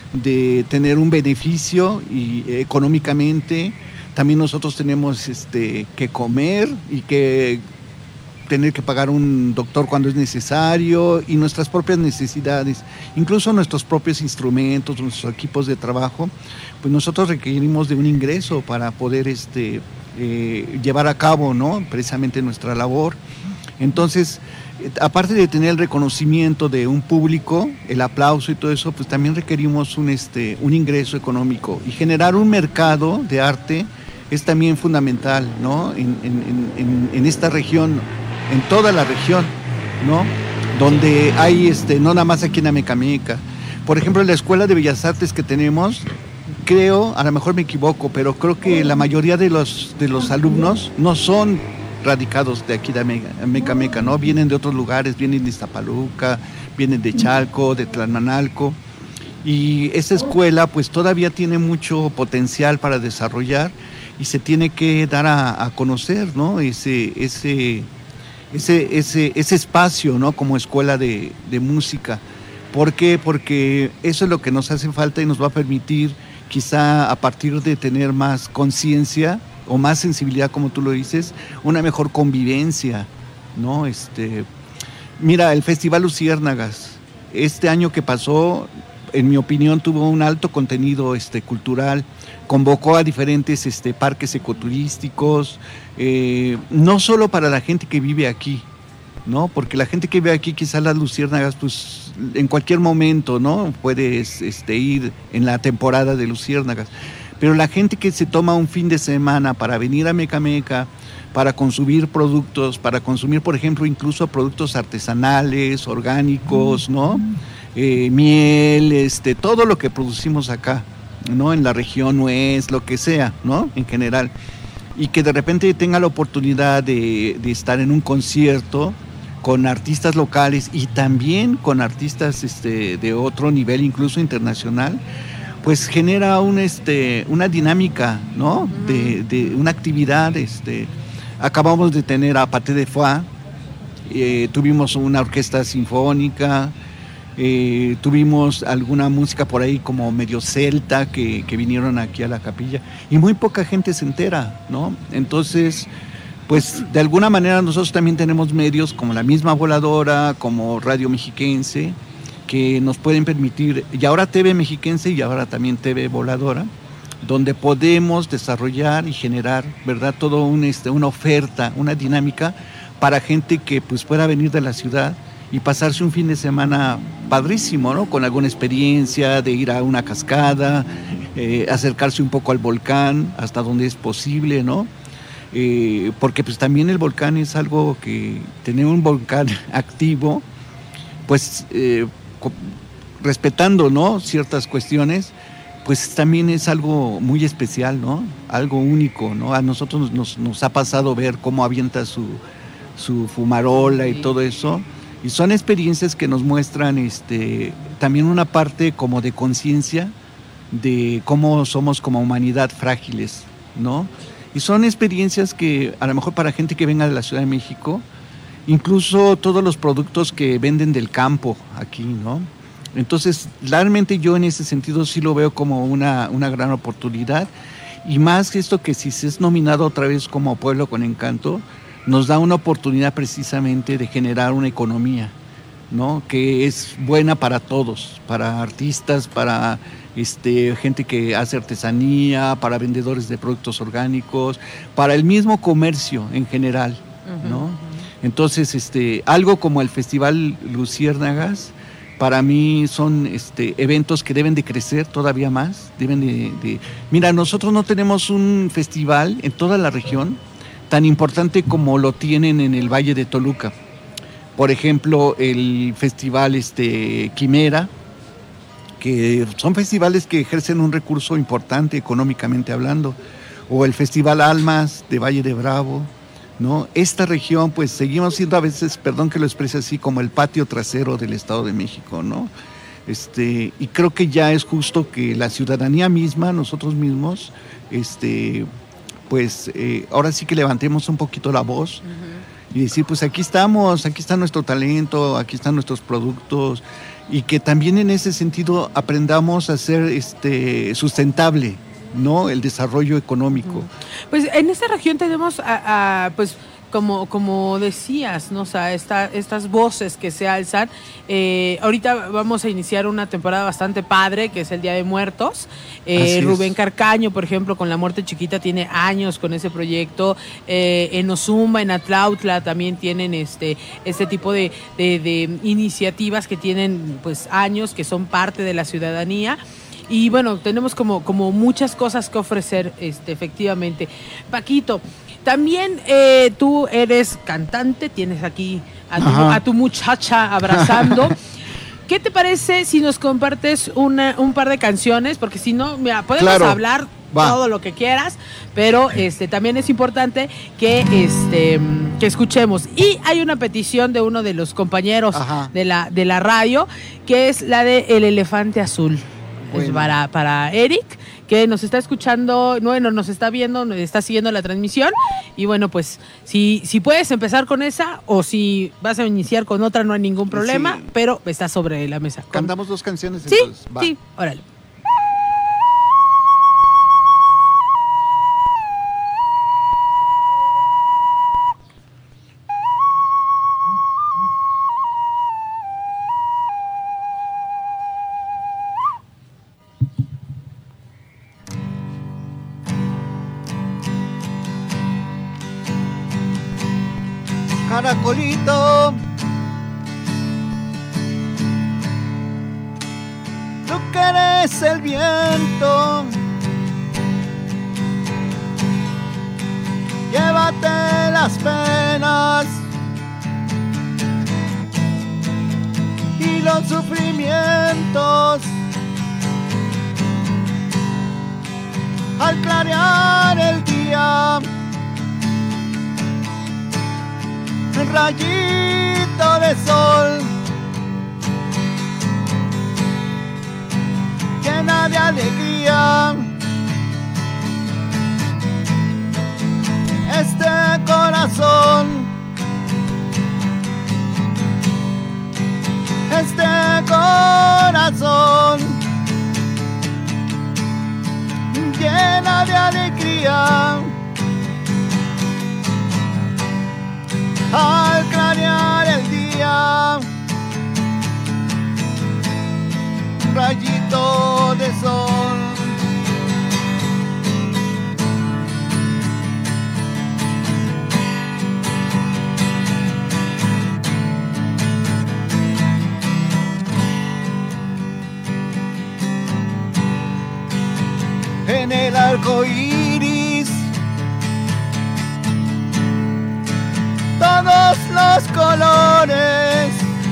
de tener un beneficio y eh, económicamente. También nosotros tenemos este, que comer y que tener que pagar un doctor cuando es necesario y nuestras propias necesidades, incluso nuestros propios instrumentos, nuestros equipos de trabajo, pues nosotros requerimos de un ingreso para poder este, eh, llevar a cabo, ¿no? Precisamente nuestra labor. Entonces, aparte de tener el reconocimiento de un público, el aplauso y todo eso, pues también requerimos un, este, un ingreso económico y generar un mercado de arte es también fundamental, ¿no? En, en, en, en esta región, en toda la región, ¿no? Donde hay, este, no nada más aquí en Amecameca, por ejemplo, la Escuela de Bellas Artes que tenemos, creo, a lo mejor me equivoco, pero creo que la mayoría de los, de los alumnos no son radicados de aquí de Meca Meca, ¿no? Vienen de otros lugares, vienen de Iztapaluca, vienen de Chalco, de Tlalmanalco, y esa escuela pues todavía tiene mucho potencial para desarrollar y se tiene que dar a, a conocer, ¿no? Ese, ese, ese, ese, ese espacio, ¿no? Como escuela de, de música. ¿Por qué? Porque eso es lo que nos hace falta y nos va a permitir, quizá a partir de tener más conciencia o más sensibilidad, como tú lo dices, una mejor convivencia, ¿no? Este, mira, el Festival Luciérnagas, este año que pasó, en mi opinión, tuvo un alto contenido este, cultural, convocó a diferentes este, parques ecoturísticos, eh, no solo para la gente que vive aquí, ¿no? Porque la gente que vive aquí, quizás las luciérnagas, pues en cualquier momento, ¿no? Puedes este, ir en la temporada de luciérnagas. Pero la gente que se toma un fin de semana para venir a Meca Meca, para consumir productos, para consumir, por ejemplo, incluso productos artesanales, orgánicos, ¿no? Eh, miel, este, todo lo que producimos acá, ¿no? En la región, nuez, lo que sea, ¿no? En general. Y que de repente tenga la oportunidad de, de estar en un concierto con artistas locales y también con artistas este, de otro nivel, incluso internacional, pues genera un, este, una dinámica, ¿no? De, de una actividad. Este, acabamos de tener a Paté de Foix, eh, tuvimos una orquesta sinfónica, eh, tuvimos alguna música por ahí como medio celta que, que vinieron aquí a la capilla y muy poca gente se entera, ¿no? Entonces, pues de alguna manera nosotros también tenemos medios como la misma Voladora, como Radio Mexiquense, que nos pueden permitir, y ahora T V Mexiquense y ahora también T V Voladora, donde podemos desarrollar y generar, ¿verdad?, todo un, este, una oferta, una dinámica para gente que pues pueda venir de la ciudad y pasarse un fin de semana padrísimo, ¿no? Con alguna experiencia de ir a una cascada, eh, acercarse un poco al volcán hasta donde es posible, ¿no? Eh, porque pues también el volcán es algo que, tener un volcán activo, pues eh, respetando, ¿no?, ciertas cuestiones, pues también es algo muy especial, ¿no? Algo único, ¿no? A nosotros nos, nos ha pasado ver cómo avienta su, su fumarola y todo eso, y son experiencias que nos muestran este, también una parte como de conciencia de cómo somos como humanidad frágiles, ¿no? Y son experiencias que a lo mejor para gente que venga de la Ciudad de México, incluso todos los productos que venden del campo aquí, ¿no? Entonces, realmente yo en ese sentido sí lo veo como una, una gran oportunidad, y más que esto, que si se es nominado otra vez como Pueblo con Encanto, nos da una oportunidad precisamente de generar una economía, ¿no? Que es buena para todos, para artistas, para este, gente que hace artesanía, para vendedores de productos orgánicos, para el mismo comercio en general, ¿no? Uh-huh, uh-huh. Entonces, este, algo como el Festival Luciérnagas, para mí son este, eventos que deben de crecer todavía más, deben de, de... Mira, nosotros no tenemos un festival en toda la región tan importante como lo tienen en el Valle de Toluca. Por ejemplo, el Festival este, Quimera, que son festivales que ejercen un recurso importante económicamente hablando, o el Festival Almas de Valle de Bravo, ¿no? Esta región, pues seguimos siendo a veces, perdón que lo exprese así, como el patio trasero del Estado de México, ¿no? Este, y creo que ya es justo que la ciudadanía misma, nosotros mismos, este, pues eh, ahora sí que levantemos un poquito la voz. Uh-huh. Y decir, pues aquí estamos, aquí está nuestro talento, aquí están nuestros productos, y que también en ese sentido aprendamos a ser este, sustentable, ¿no? El desarrollo económico. Pues en esta región tenemos a, a pues como como decías, ¿no? O sea, esta, estas voces que se alzan. Eh, ahorita vamos a iniciar una temporada bastante padre, que es el Día de Muertos. Eh, Rubén Carcaño, por ejemplo, con La Muerte Chiquita, tiene años con ese proyecto. Eh, en Ozumba, en Atlautla, también tienen este, este tipo de, de, de iniciativas que tienen pues años, que son parte de la ciudadanía. Y bueno, tenemos como, como muchas cosas que ofrecer, este, efectivamente. Paquito, también eh, tú eres cantante, tienes aquí a tu, a tu muchacha abrazando. ¿qué te parece si nos compartes una, un par de canciones? Porque si no, mira, podemos Claro. hablar Va. todo lo que quieras, pero este también es importante que este que escuchemos. Y hay una petición de uno de los compañeros Ajá. de la de la radio, que es la de El Elefante Azul. Es Bueno. para, para Eric, que nos está escuchando, bueno, nos está viendo, nos está siguiendo la transmisión. Y bueno, pues si, si puedes empezar con esa o si vas a iniciar con otra, no hay ningún problema, Sí. pero está sobre la mesa. Con- Cantamos dos canciones Sí, entonces. Va. sí, órale. Caracolito, tú que eres el viento, llévate las penas y los sufrimientos. Al clarear el día, un rayito de sol llena de alegría este corazón, este corazón llena de alegría. Al clarear el día, rayito de sol. En el arco iris, todos los colores,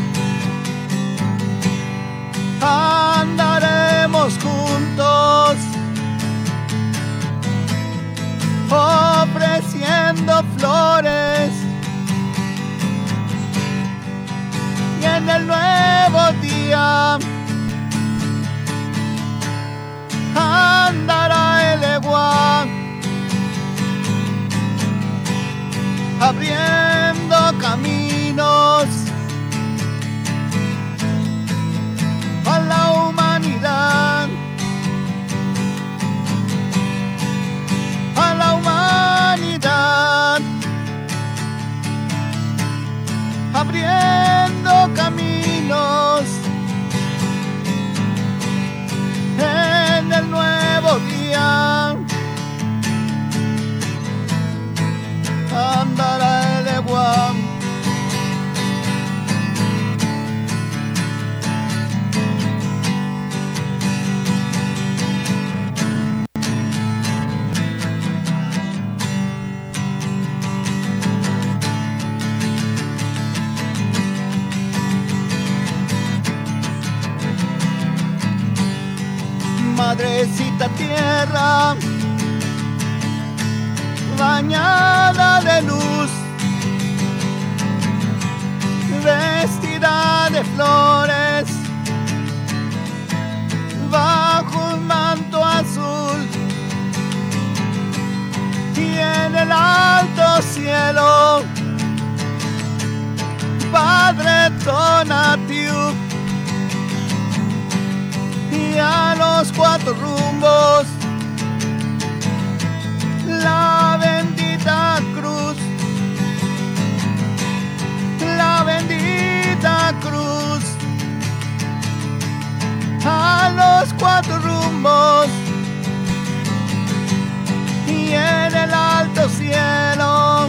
andaremos juntos, ofreciendo flores, y en el nuevo día andará el egua, abriendo caminos a la humanidad, a la humanidad, abriendo caminos en el nuevo día. Andará el egua, madrecita tierra, bañada de luz, vestida de flores, bajo un manto azul, y en el alto cielo, Padre Tonatiuh, y a los cuatro rumbos, la bendita cruz, la bendita cruz, a los cuatro rumbos, y en el alto cielo,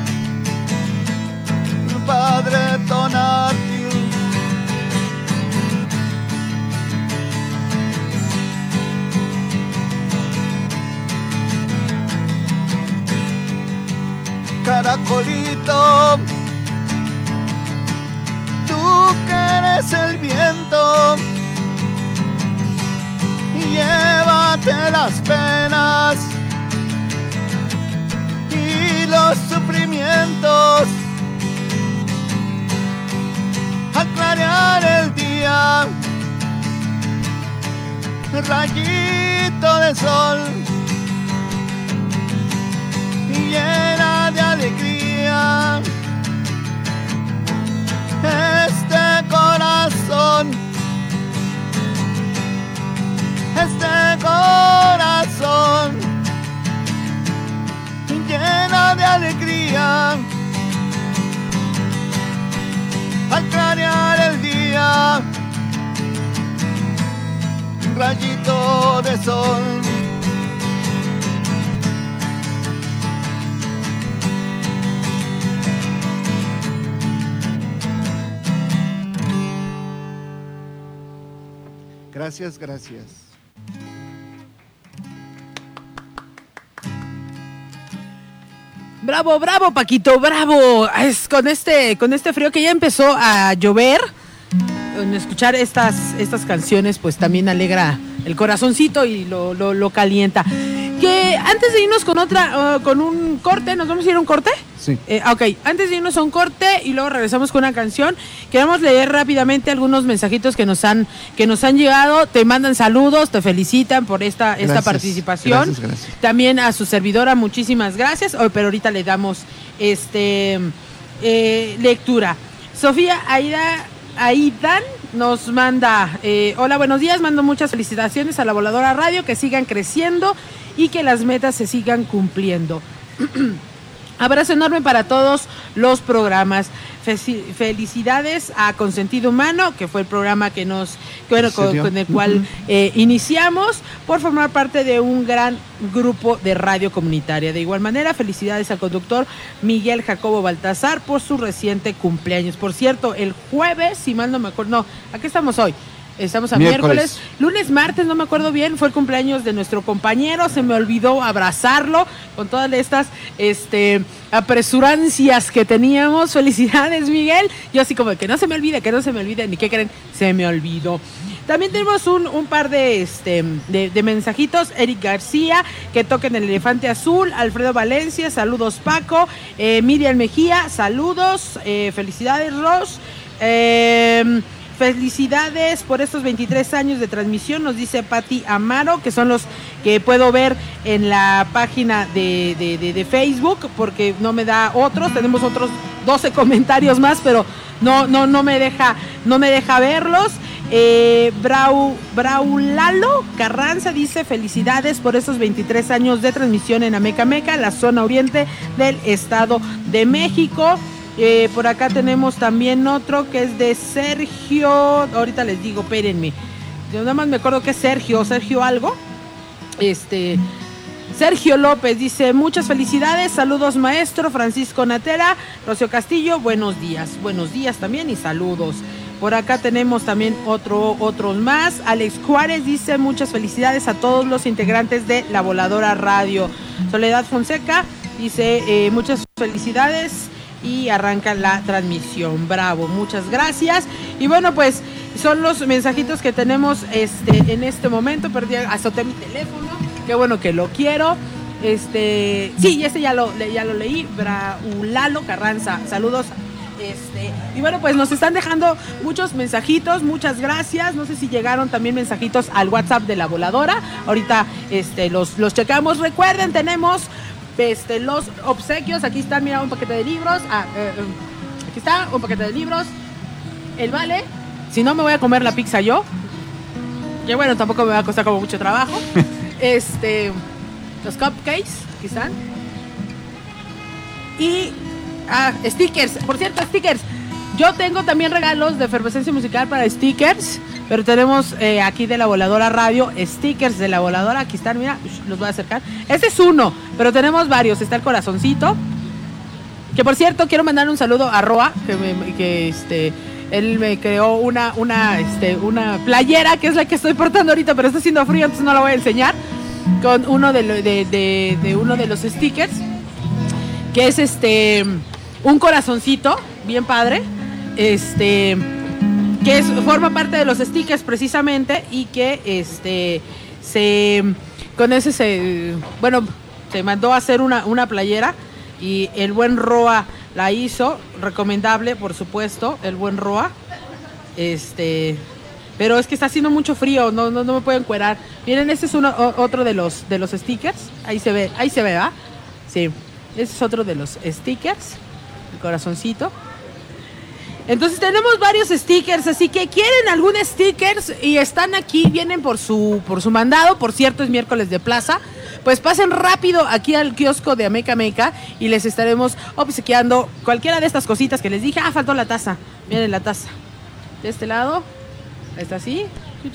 Padre Tonatiuh. Caracolito, tú que eres es el viento, llévate las penas y los sufrimientos, al clarear el día, rayito de sol, llena de alegría este corazón, este corazón, llena de alegría al clarear el día, rayito de sol. Gracias, gracias. Bravo, bravo, Paquito, bravo. Es con este, con este frío que ya empezó a llover. Escuchar estas, estas canciones pues también alegra el corazoncito y lo, lo, lo calienta. Que antes de irnos con otra, uh, con un corte, ¿nos vamos a ir a un corte? Sí. Eh, ok, antes de irnos a un corte y luego regresamos con una canción, queremos leer rápidamente algunos mensajitos que nos han, que nos han llegado. Te mandan saludos, te felicitan por esta, Gracias, esta participación. Gracias, gracias. También a su servidora, muchísimas gracias. Oh, pero ahorita le damos este eh, lectura. Sofía Aida Aidan nos manda, eh, hola, buenos días, mando muchas felicitaciones a la Voladora Radio, que sigan creciendo y que las metas se sigan cumpliendo. Abrazo enorme para todos los programas. Fe- felicidades a Consentido Humano, que fue el programa que nos, que, bueno, con, con el cual uh-huh. eh, iniciamos, por formar parte de un gran grupo de radio comunitaria. De igual manera, felicidades al conductor Miguel Jacobo Baltasar por su reciente cumpleaños. Por cierto, el jueves, si mal no me acuerdo, no, aquí estamos hoy. Estamos a miércoles. miércoles, lunes, martes, no me acuerdo bien, fue el cumpleaños de nuestro compañero, se me olvidó abrazarlo con todas estas este, apresurancias que teníamos. Felicidades, Miguel. Yo así como que no se me olvide, que no se me olvide, ni qué creen, se me olvidó. También tenemos un, un par de, este, de, de mensajitos. Eric García, que toquen el elefante azul. Alfredo Valencia, saludos Paco. Eh, Miriam Mejía, saludos. Eh, felicidades, Ros. Eh... Felicidades por estos veintitrés años de transmisión, nos dice Pati Amaro, que son los que puedo ver en la página de, de, de, de Facebook, porque no me da otros, tenemos otros doce comentarios más, pero no, no, no me deja, no me deja verlos. Eh, Brau, Braulalo Carranza dice felicidades por estos veintitrés años de transmisión en Ameca Meca, la zona oriente del Estado de México. Eh, por acá tenemos también otro que es de Sergio, ahorita les digo, espérenme, yo nada más me acuerdo que es Sergio, Sergio algo, este, Sergio López dice, muchas felicidades, saludos maestro, Francisco Natera, Rocío Castillo, buenos días, buenos días también y saludos. Por acá tenemos también otro, otros más. Alex Juárez dice, muchas felicidades a todos los integrantes de La Voladora Radio. Soledad Fonseca dice, eh, muchas felicidades. Y arranca la transmisión. Bravo, muchas gracias. Y bueno, pues son los mensajitos que tenemos este en este momento. Perdí, azoté mi teléfono. Qué bueno que lo quiero. Este, sí, este ya lo, ya lo leí. Braulalo Carranza, saludos. Este, y bueno, pues nos están dejando muchos mensajitos, muchas gracias. No sé si llegaron también mensajitos al WhatsApp de La Voladora. Ahorita este, los, los checamos. Recuerden, tenemos Este, los obsequios, aquí están, mira, un paquete de libros, ah, eh, aquí está, un paquete de libros, el vale, si no me voy a comer la pizza yo, que bueno, tampoco me va a costar como mucho trabajo, este, los cupcakes, aquí están, y, ah, stickers, por cierto, stickers, yo tengo también regalos de Efervescencia Musical para stickers, pero tenemos eh, aquí de La Voladora Radio, stickers de La Voladora, aquí están, mira, los voy a acercar. Este es uno, pero tenemos varios, está el corazoncito, que por cierto, quiero mandar un saludo a Roa, que, me, que este, él me creó una, una, este, una playera, que es la que estoy portando ahorita, pero está haciendo frío, entonces no la voy a enseñar, con uno de, de, de, de uno de los stickers, que es este, un corazoncito, bien padre, este... que es, forma parte de los stickers precisamente, y que este se con ese se bueno se mandó a hacer una, una playera, y el buen Roa la hizo, recomendable por supuesto, el buen Roa, este pero es que está haciendo mucho frío, no, no, no me puedo encuerar. Miren, este es uno, o, otro de los de los stickers, ahí se ve, ahí se ve, ¿va? Sí, este es otro de los stickers, el corazoncito. Entonces tenemos varios stickers, así que quieren algún stickers y están aquí, vienen por su por su mandado, por cierto es miércoles de plaza, pues pasen rápido aquí al kiosco de Ameca Meca y les estaremos obsequiando cualquiera de estas cositas que les dije. Ah, faltó la taza, miren la taza, de este lado, está así,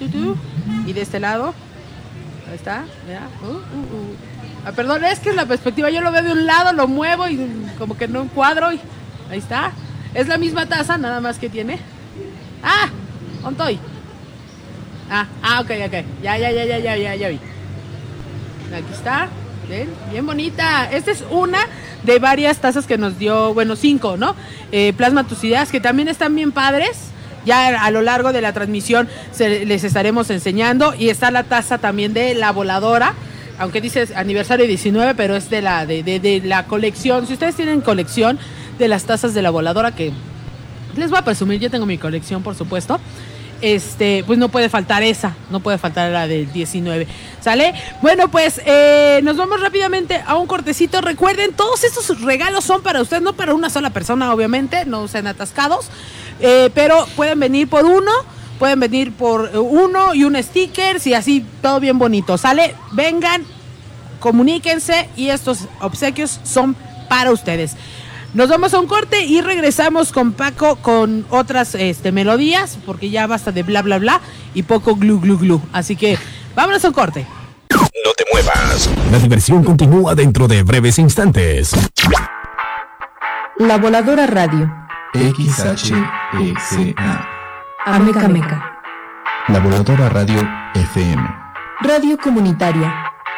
y de este lado, ahí está, mira, uh, uh, uh. Ah, perdón, es que es la perspectiva, yo lo veo de un lado, lo muevo y como que no encuadro, y ahí está. Es la misma taza, nada más que tiene. ¡Ah! ¿Dónde estoy? Ah, ah, ok, ok. Ya, ya, ya, ya, ya, ya, ya vi. Aquí está. ¿Ven? Bien bonita. Esta es una de varias tazas que nos dio, bueno, cinco, ¿no? Eh, Plasma tus ideas, que también están bien padres. Ya a lo largo de la transmisión se, les estaremos enseñando. Y está la taza también de la voladora. Aunque dice aniversario diecinueve, pero es de la, de, de, de la colección. Si ustedes tienen colección de las tazas de la voladora, que les voy a presumir, yo tengo mi colección, por supuesto, este, pues no puede faltar esa, no puede faltar la del diecinueve, ¿sale? Bueno, pues eh, nos vamos rápidamente a un cortecito. Recuerden, todos estos regalos son para ustedes, no para una sola persona, obviamente, no sean atascados, eh, pero pueden venir por uno, pueden venir por uno y un sticker, y así, todo bien bonito, ¿sale? Vengan, comuníquense, y estos obsequios son para ustedes. Nos vamos a un corte y regresamos con Paco con otras este, melodías, porque ya basta de bla bla bla y poco glu glu glu. Así que vámonos a un corte. No te muevas. La diversión continúa dentro de breves instantes. La Voladora Radio. X H E C A. Ameca Meca. La Voladora Radio F M. Radio comunitaria.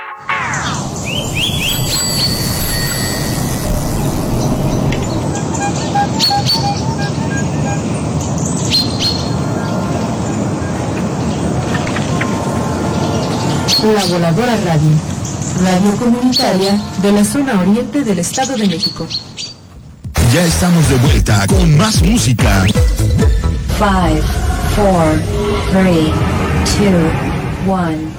La Voladora Radio, radio comunitaria de la zona oriente del Estado de México. Ya estamos de vuelta con más música. Five, four, three, two, one.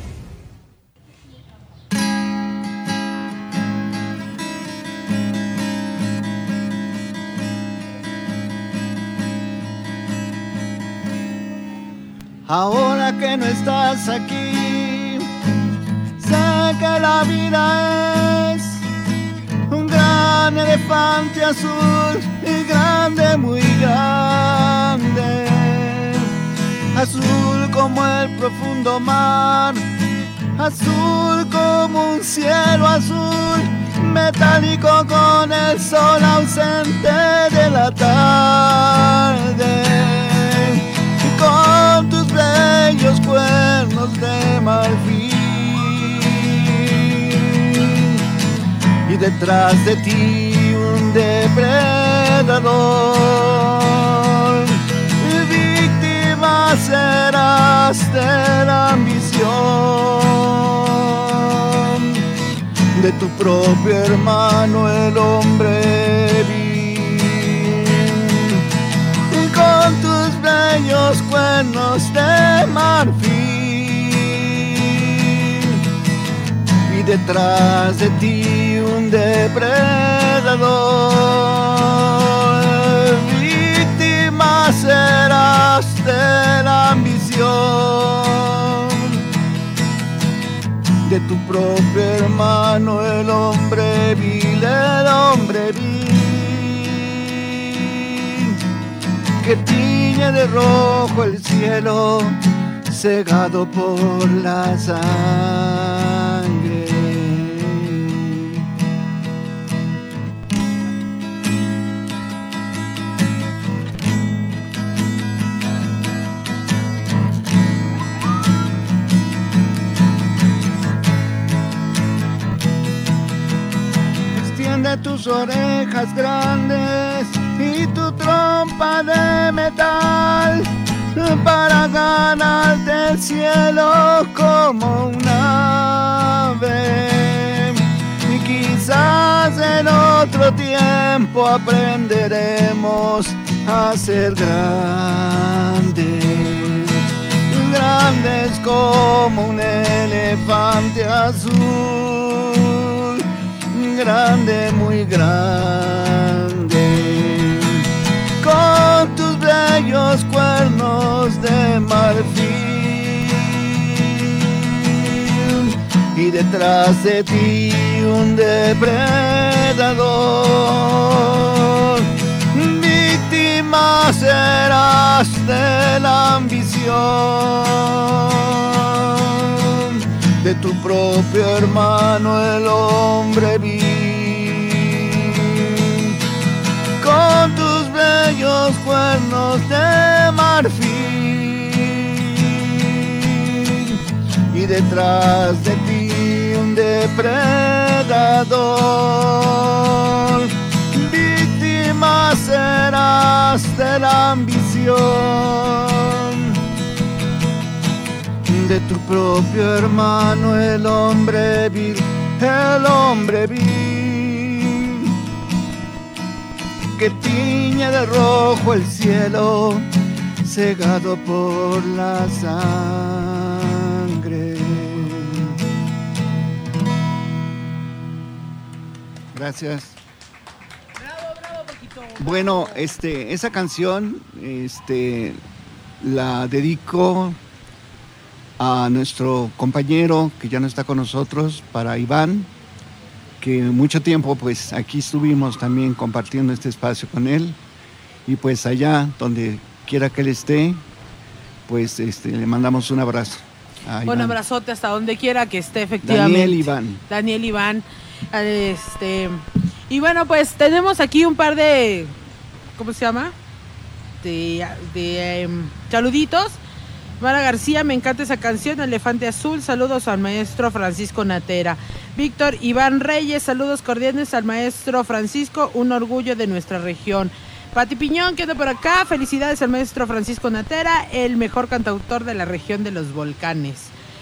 Ahora que no estás aquí, sé que la vida es un gran elefante azul, y grande, muy grande, azul como el profundo mar, azul como un cielo azul, metálico con el sol ausente de la tarde, con tus bellos cuernos de marfil, y detrás de ti un depredador, víctima serás de la ambición de tu propio hermano el hombre vil, con tus bellos cuernos de marfil, y detrás de ti un depredador, víctima serás de la ambición de tu propio hermano el hombre vil, el hombre vil, que tiñe de rojo el cielo, cegado por la sangre. Extiende tus orejas grandes y tu trompa de metal para ganarte el cielo como un ave. Y quizás en otro tiempo aprenderemos a ser grandes, grandes como un elefante azul, grande, muy grande, con tus bellos cuernos de marfil, y detrás de ti un depredador. Víctima serás de la ambición de tu propio hermano el hombre vil, con tus bellos cuernos de marfil, y detrás de ti un depredador. Víctima serás de la ambición de tu propio hermano el hombre vil, el hombre vil, que tiñe de rojo el cielo, cegado por la sangre. Gracias. Bravo, bravo, Paquito. Bueno, este, esa canción, este, la dedico a nuestro compañero que ya no está con nosotros, para Iván, que mucho tiempo pues aquí estuvimos también compartiendo este espacio con él, y pues allá donde quiera que él esté, pues este, le mandamos un abrazo. Un abrazote hasta donde quiera que esté, efectivamente. Daniel Iván. Daniel Iván. Este, y bueno, pues tenemos aquí un par de, ¿cómo se llama? De, de um, saluditos. Mara García, me encanta esa canción, Elefante Azul, saludos al maestro Francisco Natera. Víctor Iván Reyes, saludos cordiales al maestro Francisco, un orgullo de nuestra región. Pati Piñón, que anda por acá, felicidades al maestro Francisco Natera, el mejor cantautor de la región de los volcanes.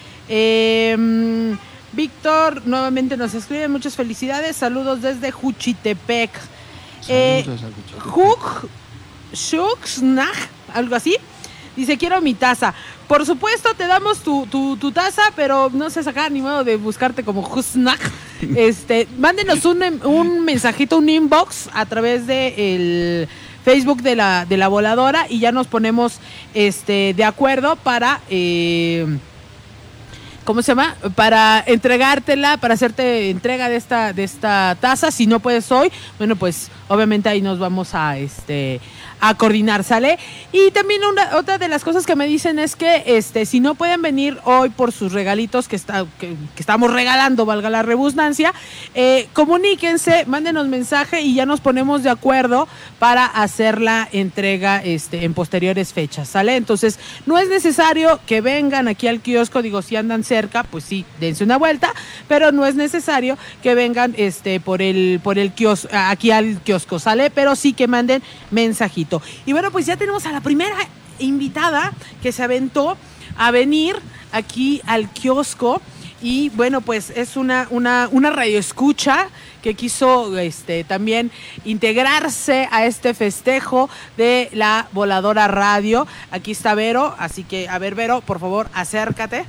Eh, Víctor nuevamente nos escribe, muchas felicidades, saludos desde Juchitepec. Eh, Juk, Shuksnach, algo así. Dice, quiero mi taza. Por supuesto, te damos tu, tu, tu taza, pero no sé sacar ni modo de buscarte como Husnak. Este, mándenos un, un mensajito, un inbox a través de el Facebook de la, de la voladora y ya nos ponemos este, de acuerdo para... Eh, ¿Cómo se llama? Para entregártela, para hacerte entrega de esta, de esta taza. Si no puedes hoy, bueno, pues obviamente ahí nos vamos a este a coordinar, ¿sale? Y también una, otra de las cosas que me dicen es que este si no pueden venir hoy por sus regalitos que, está, que, que estamos regalando, valga la redundancia, eh, comuníquense, mándenos mensaje y ya nos ponemos de acuerdo para hacer la entrega este, en posteriores fechas, ¿sale? Entonces, no es necesario que vengan aquí al kiosco, digo, si andan cerca, pues sí, dense una vuelta, pero no es necesario que vengan este por el por el kiosco, aquí al kiosco, ¿sale? Pero sí que manden mensajito. Y bueno, pues ya tenemos a la primera invitada que se aventó a venir aquí al kiosco. Y bueno, pues es una, una, una radioescucha que quiso este, también integrarse a este festejo de la Voladora Radio. Aquí está Vero, así que a ver, Vero, por favor, acércate.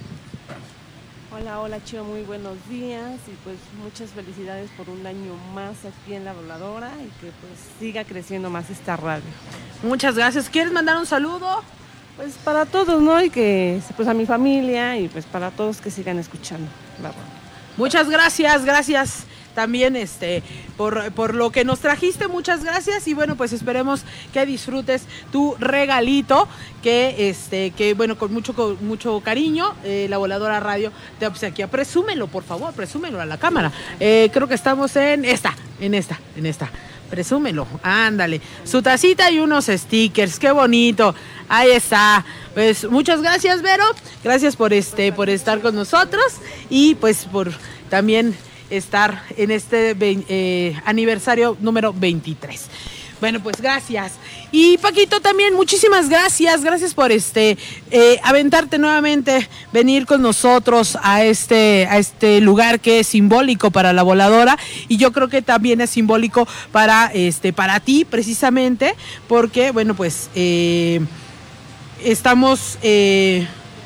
Hola, hola, Chio, muy buenos días y pues muchas felicidades por un año más aquí en La Voladora y que pues siga creciendo más esta radio. Muchas gracias. ¿Quieres mandar un saludo? Pues para todos, ¿no? Y que pues a mi familia y pues para todos que sigan escuchando La Voladora. Muchas gracias, gracias también este por, por lo que nos trajiste, muchas gracias y bueno, pues esperemos que disfrutes tu regalito que este que bueno, con mucho con mucho cariño eh, La Voladora Radio te obsequia. Presúmelo, por favor, presúmelo a la cámara. Eh, creo que estamos en esta, en esta, en esta. Presúmelo, ándale. Su tacita y unos stickers, qué bonito. Ahí está. Pues muchas gracias, Vero. Gracias por este, por estar con nosotros y pues por también estar en este eh, aniversario número veintitrés. Bueno, pues gracias. Y Paquito también, muchísimas gracias. Gracias por este eh, aventarte nuevamente, venir con nosotros a este, a este lugar que es simbólico para la voladora. Y yo creo que también es simbólico para, este, para ti, precisamente, porque, bueno, pues eh, estamos eh,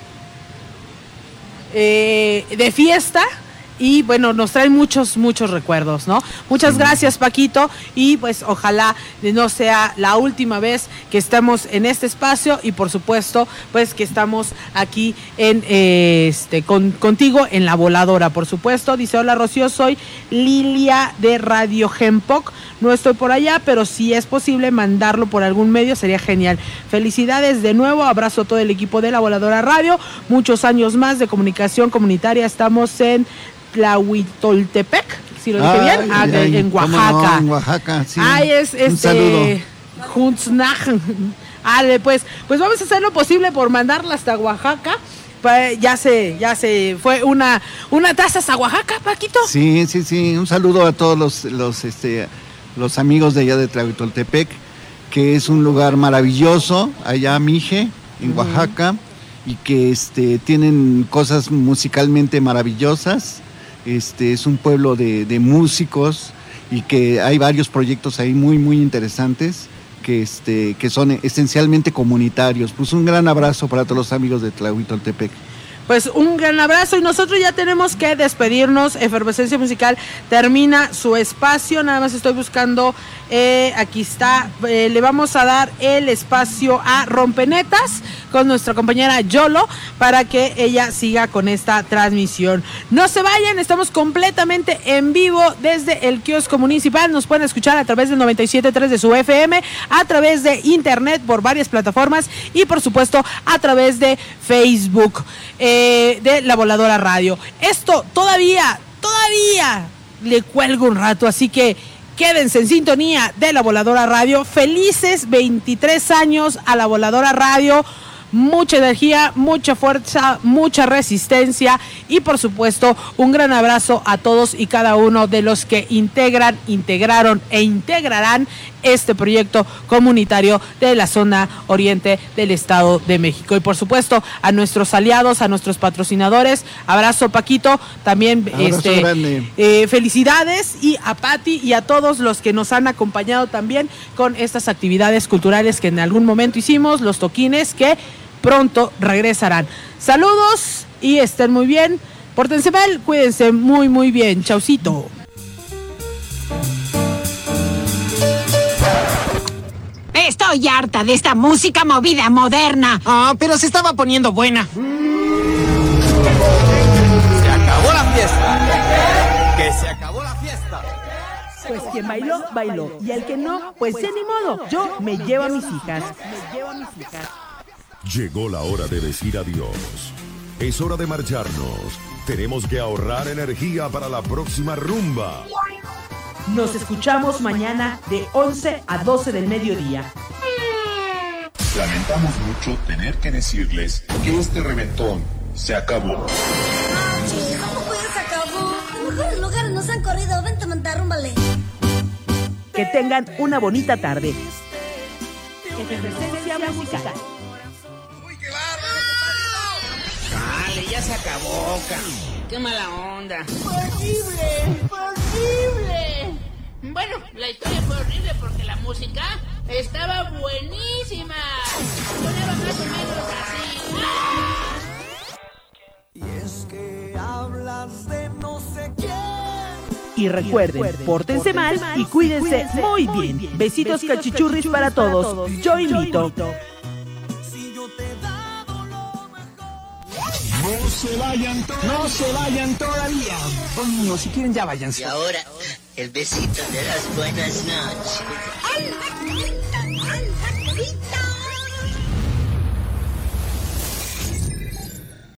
eh, de fiesta. Y bueno, nos traen muchos, muchos recuerdos, ¿no? Muchas gracias, Paquito, y pues ojalá no sea la última vez que estemos en este espacio y por supuesto, pues que estamos aquí en eh, este con, contigo en la voladora, por supuesto. Dice, hola Rocío, soy Lilia de Radio Genpoc. No estoy por allá, pero si es posible mandarlo por algún medio, sería genial. Felicidades de nuevo, abrazo a todo el equipo de la Voladora Radio. Muchos años más de comunicación comunitaria. Estamos en Tlahuitoltepec, si lo dije ay, bien, ah, ay, en Oaxaca. No, en Oaxaca, sí. Ay, es este. Un saludo. Junznaj. Ale, pues, pues vamos a hacer lo posible por mandarla hasta Oaxaca. Pues ya se, ya se fue una, una taza hasta Oaxaca, Paquito. Sí, sí, sí. Un saludo a todos los, los, este, los amigos de allá de Tlahuitoltepec, que es un lugar maravilloso, allá Mije, en Oaxaca, uh-huh. y que este, tienen cosas musicalmente maravillosas. Este es un pueblo de, de músicos y que hay varios proyectos ahí muy muy interesantes que este que son esencialmente comunitarios. Pues un gran abrazo para todos los amigos de Tlahuitoltepec. Pues un gran abrazo y nosotros ya tenemos que despedirnos. Efervescencia Musical termina su espacio, nada más estoy buscando, eh, aquí está, eh, le vamos a dar el espacio a Rompenetas con nuestra compañera Yolo para que ella siga con esta transmisión. No se vayan, estamos completamente en vivo desde el kiosco municipal, nos pueden escuchar a través del noventa y siete punto tres de su F M, a través de internet por varias plataformas y por supuesto a través de Facebook. Eh, de la Voladora Radio. Esto todavía, todavía le cuelgo un rato, así que quédense en sintonía de la Voladora Radio. Felices veintitrés años a la Voladora Radio. Mucha energía, mucha fuerza, mucha resistencia y por supuesto un gran abrazo a todos y cada uno de los que integran, integraron e integrarán este proyecto comunitario de la zona oriente del Estado de México. Y por supuesto a nuestros aliados, a nuestros patrocinadores, abrazo Paquito, también abrazo este eh, felicidades y a Pati y a todos los que nos han acompañado también con estas actividades culturales que en algún momento hicimos, los toquines que pronto regresarán. Saludos y estén muy bien. Pórtense mal, cuídense muy muy bien. Chaucito. Estoy harta de esta música movida moderna. Ah, oh, pero se estaba poniendo buena. Se acabó la fiesta. Que se acabó la fiesta. Pues quien bailó, bailó. Y el que no, pues ya ni modo. Yo me llevo a mis hijas. Me llevo a mis hijas. Llegó la hora de decir adiós. Es hora de marcharnos. Tenemos que ahorrar energía para la próxima rumba. Nos escuchamos mañana de once a doce del mediodía. Lamentamos mucho tener que decirles que este reventón se acabó. Oye, ¿cómo pues se acabó? En mejores lugares nos han corrido. Vente, manta, rúmbale. Que tengan una bonita tarde. Efervescencia Musical. Dale, ya se acabó, cabrón. Qué mala onda. Posible, posible. Bueno, la historia fue horrible porque la música estaba buenísima. Sonaba más o menos así. Y es que hablas de no sé quién. Y recuerden, pórtense mal y cuídense muy bien. Besitos cachichurris para todos. Yo invito. No se vayan, no se vayan todavía. Bueno, si quieren ya váyanse. Y ahora, el besito de las buenas noches.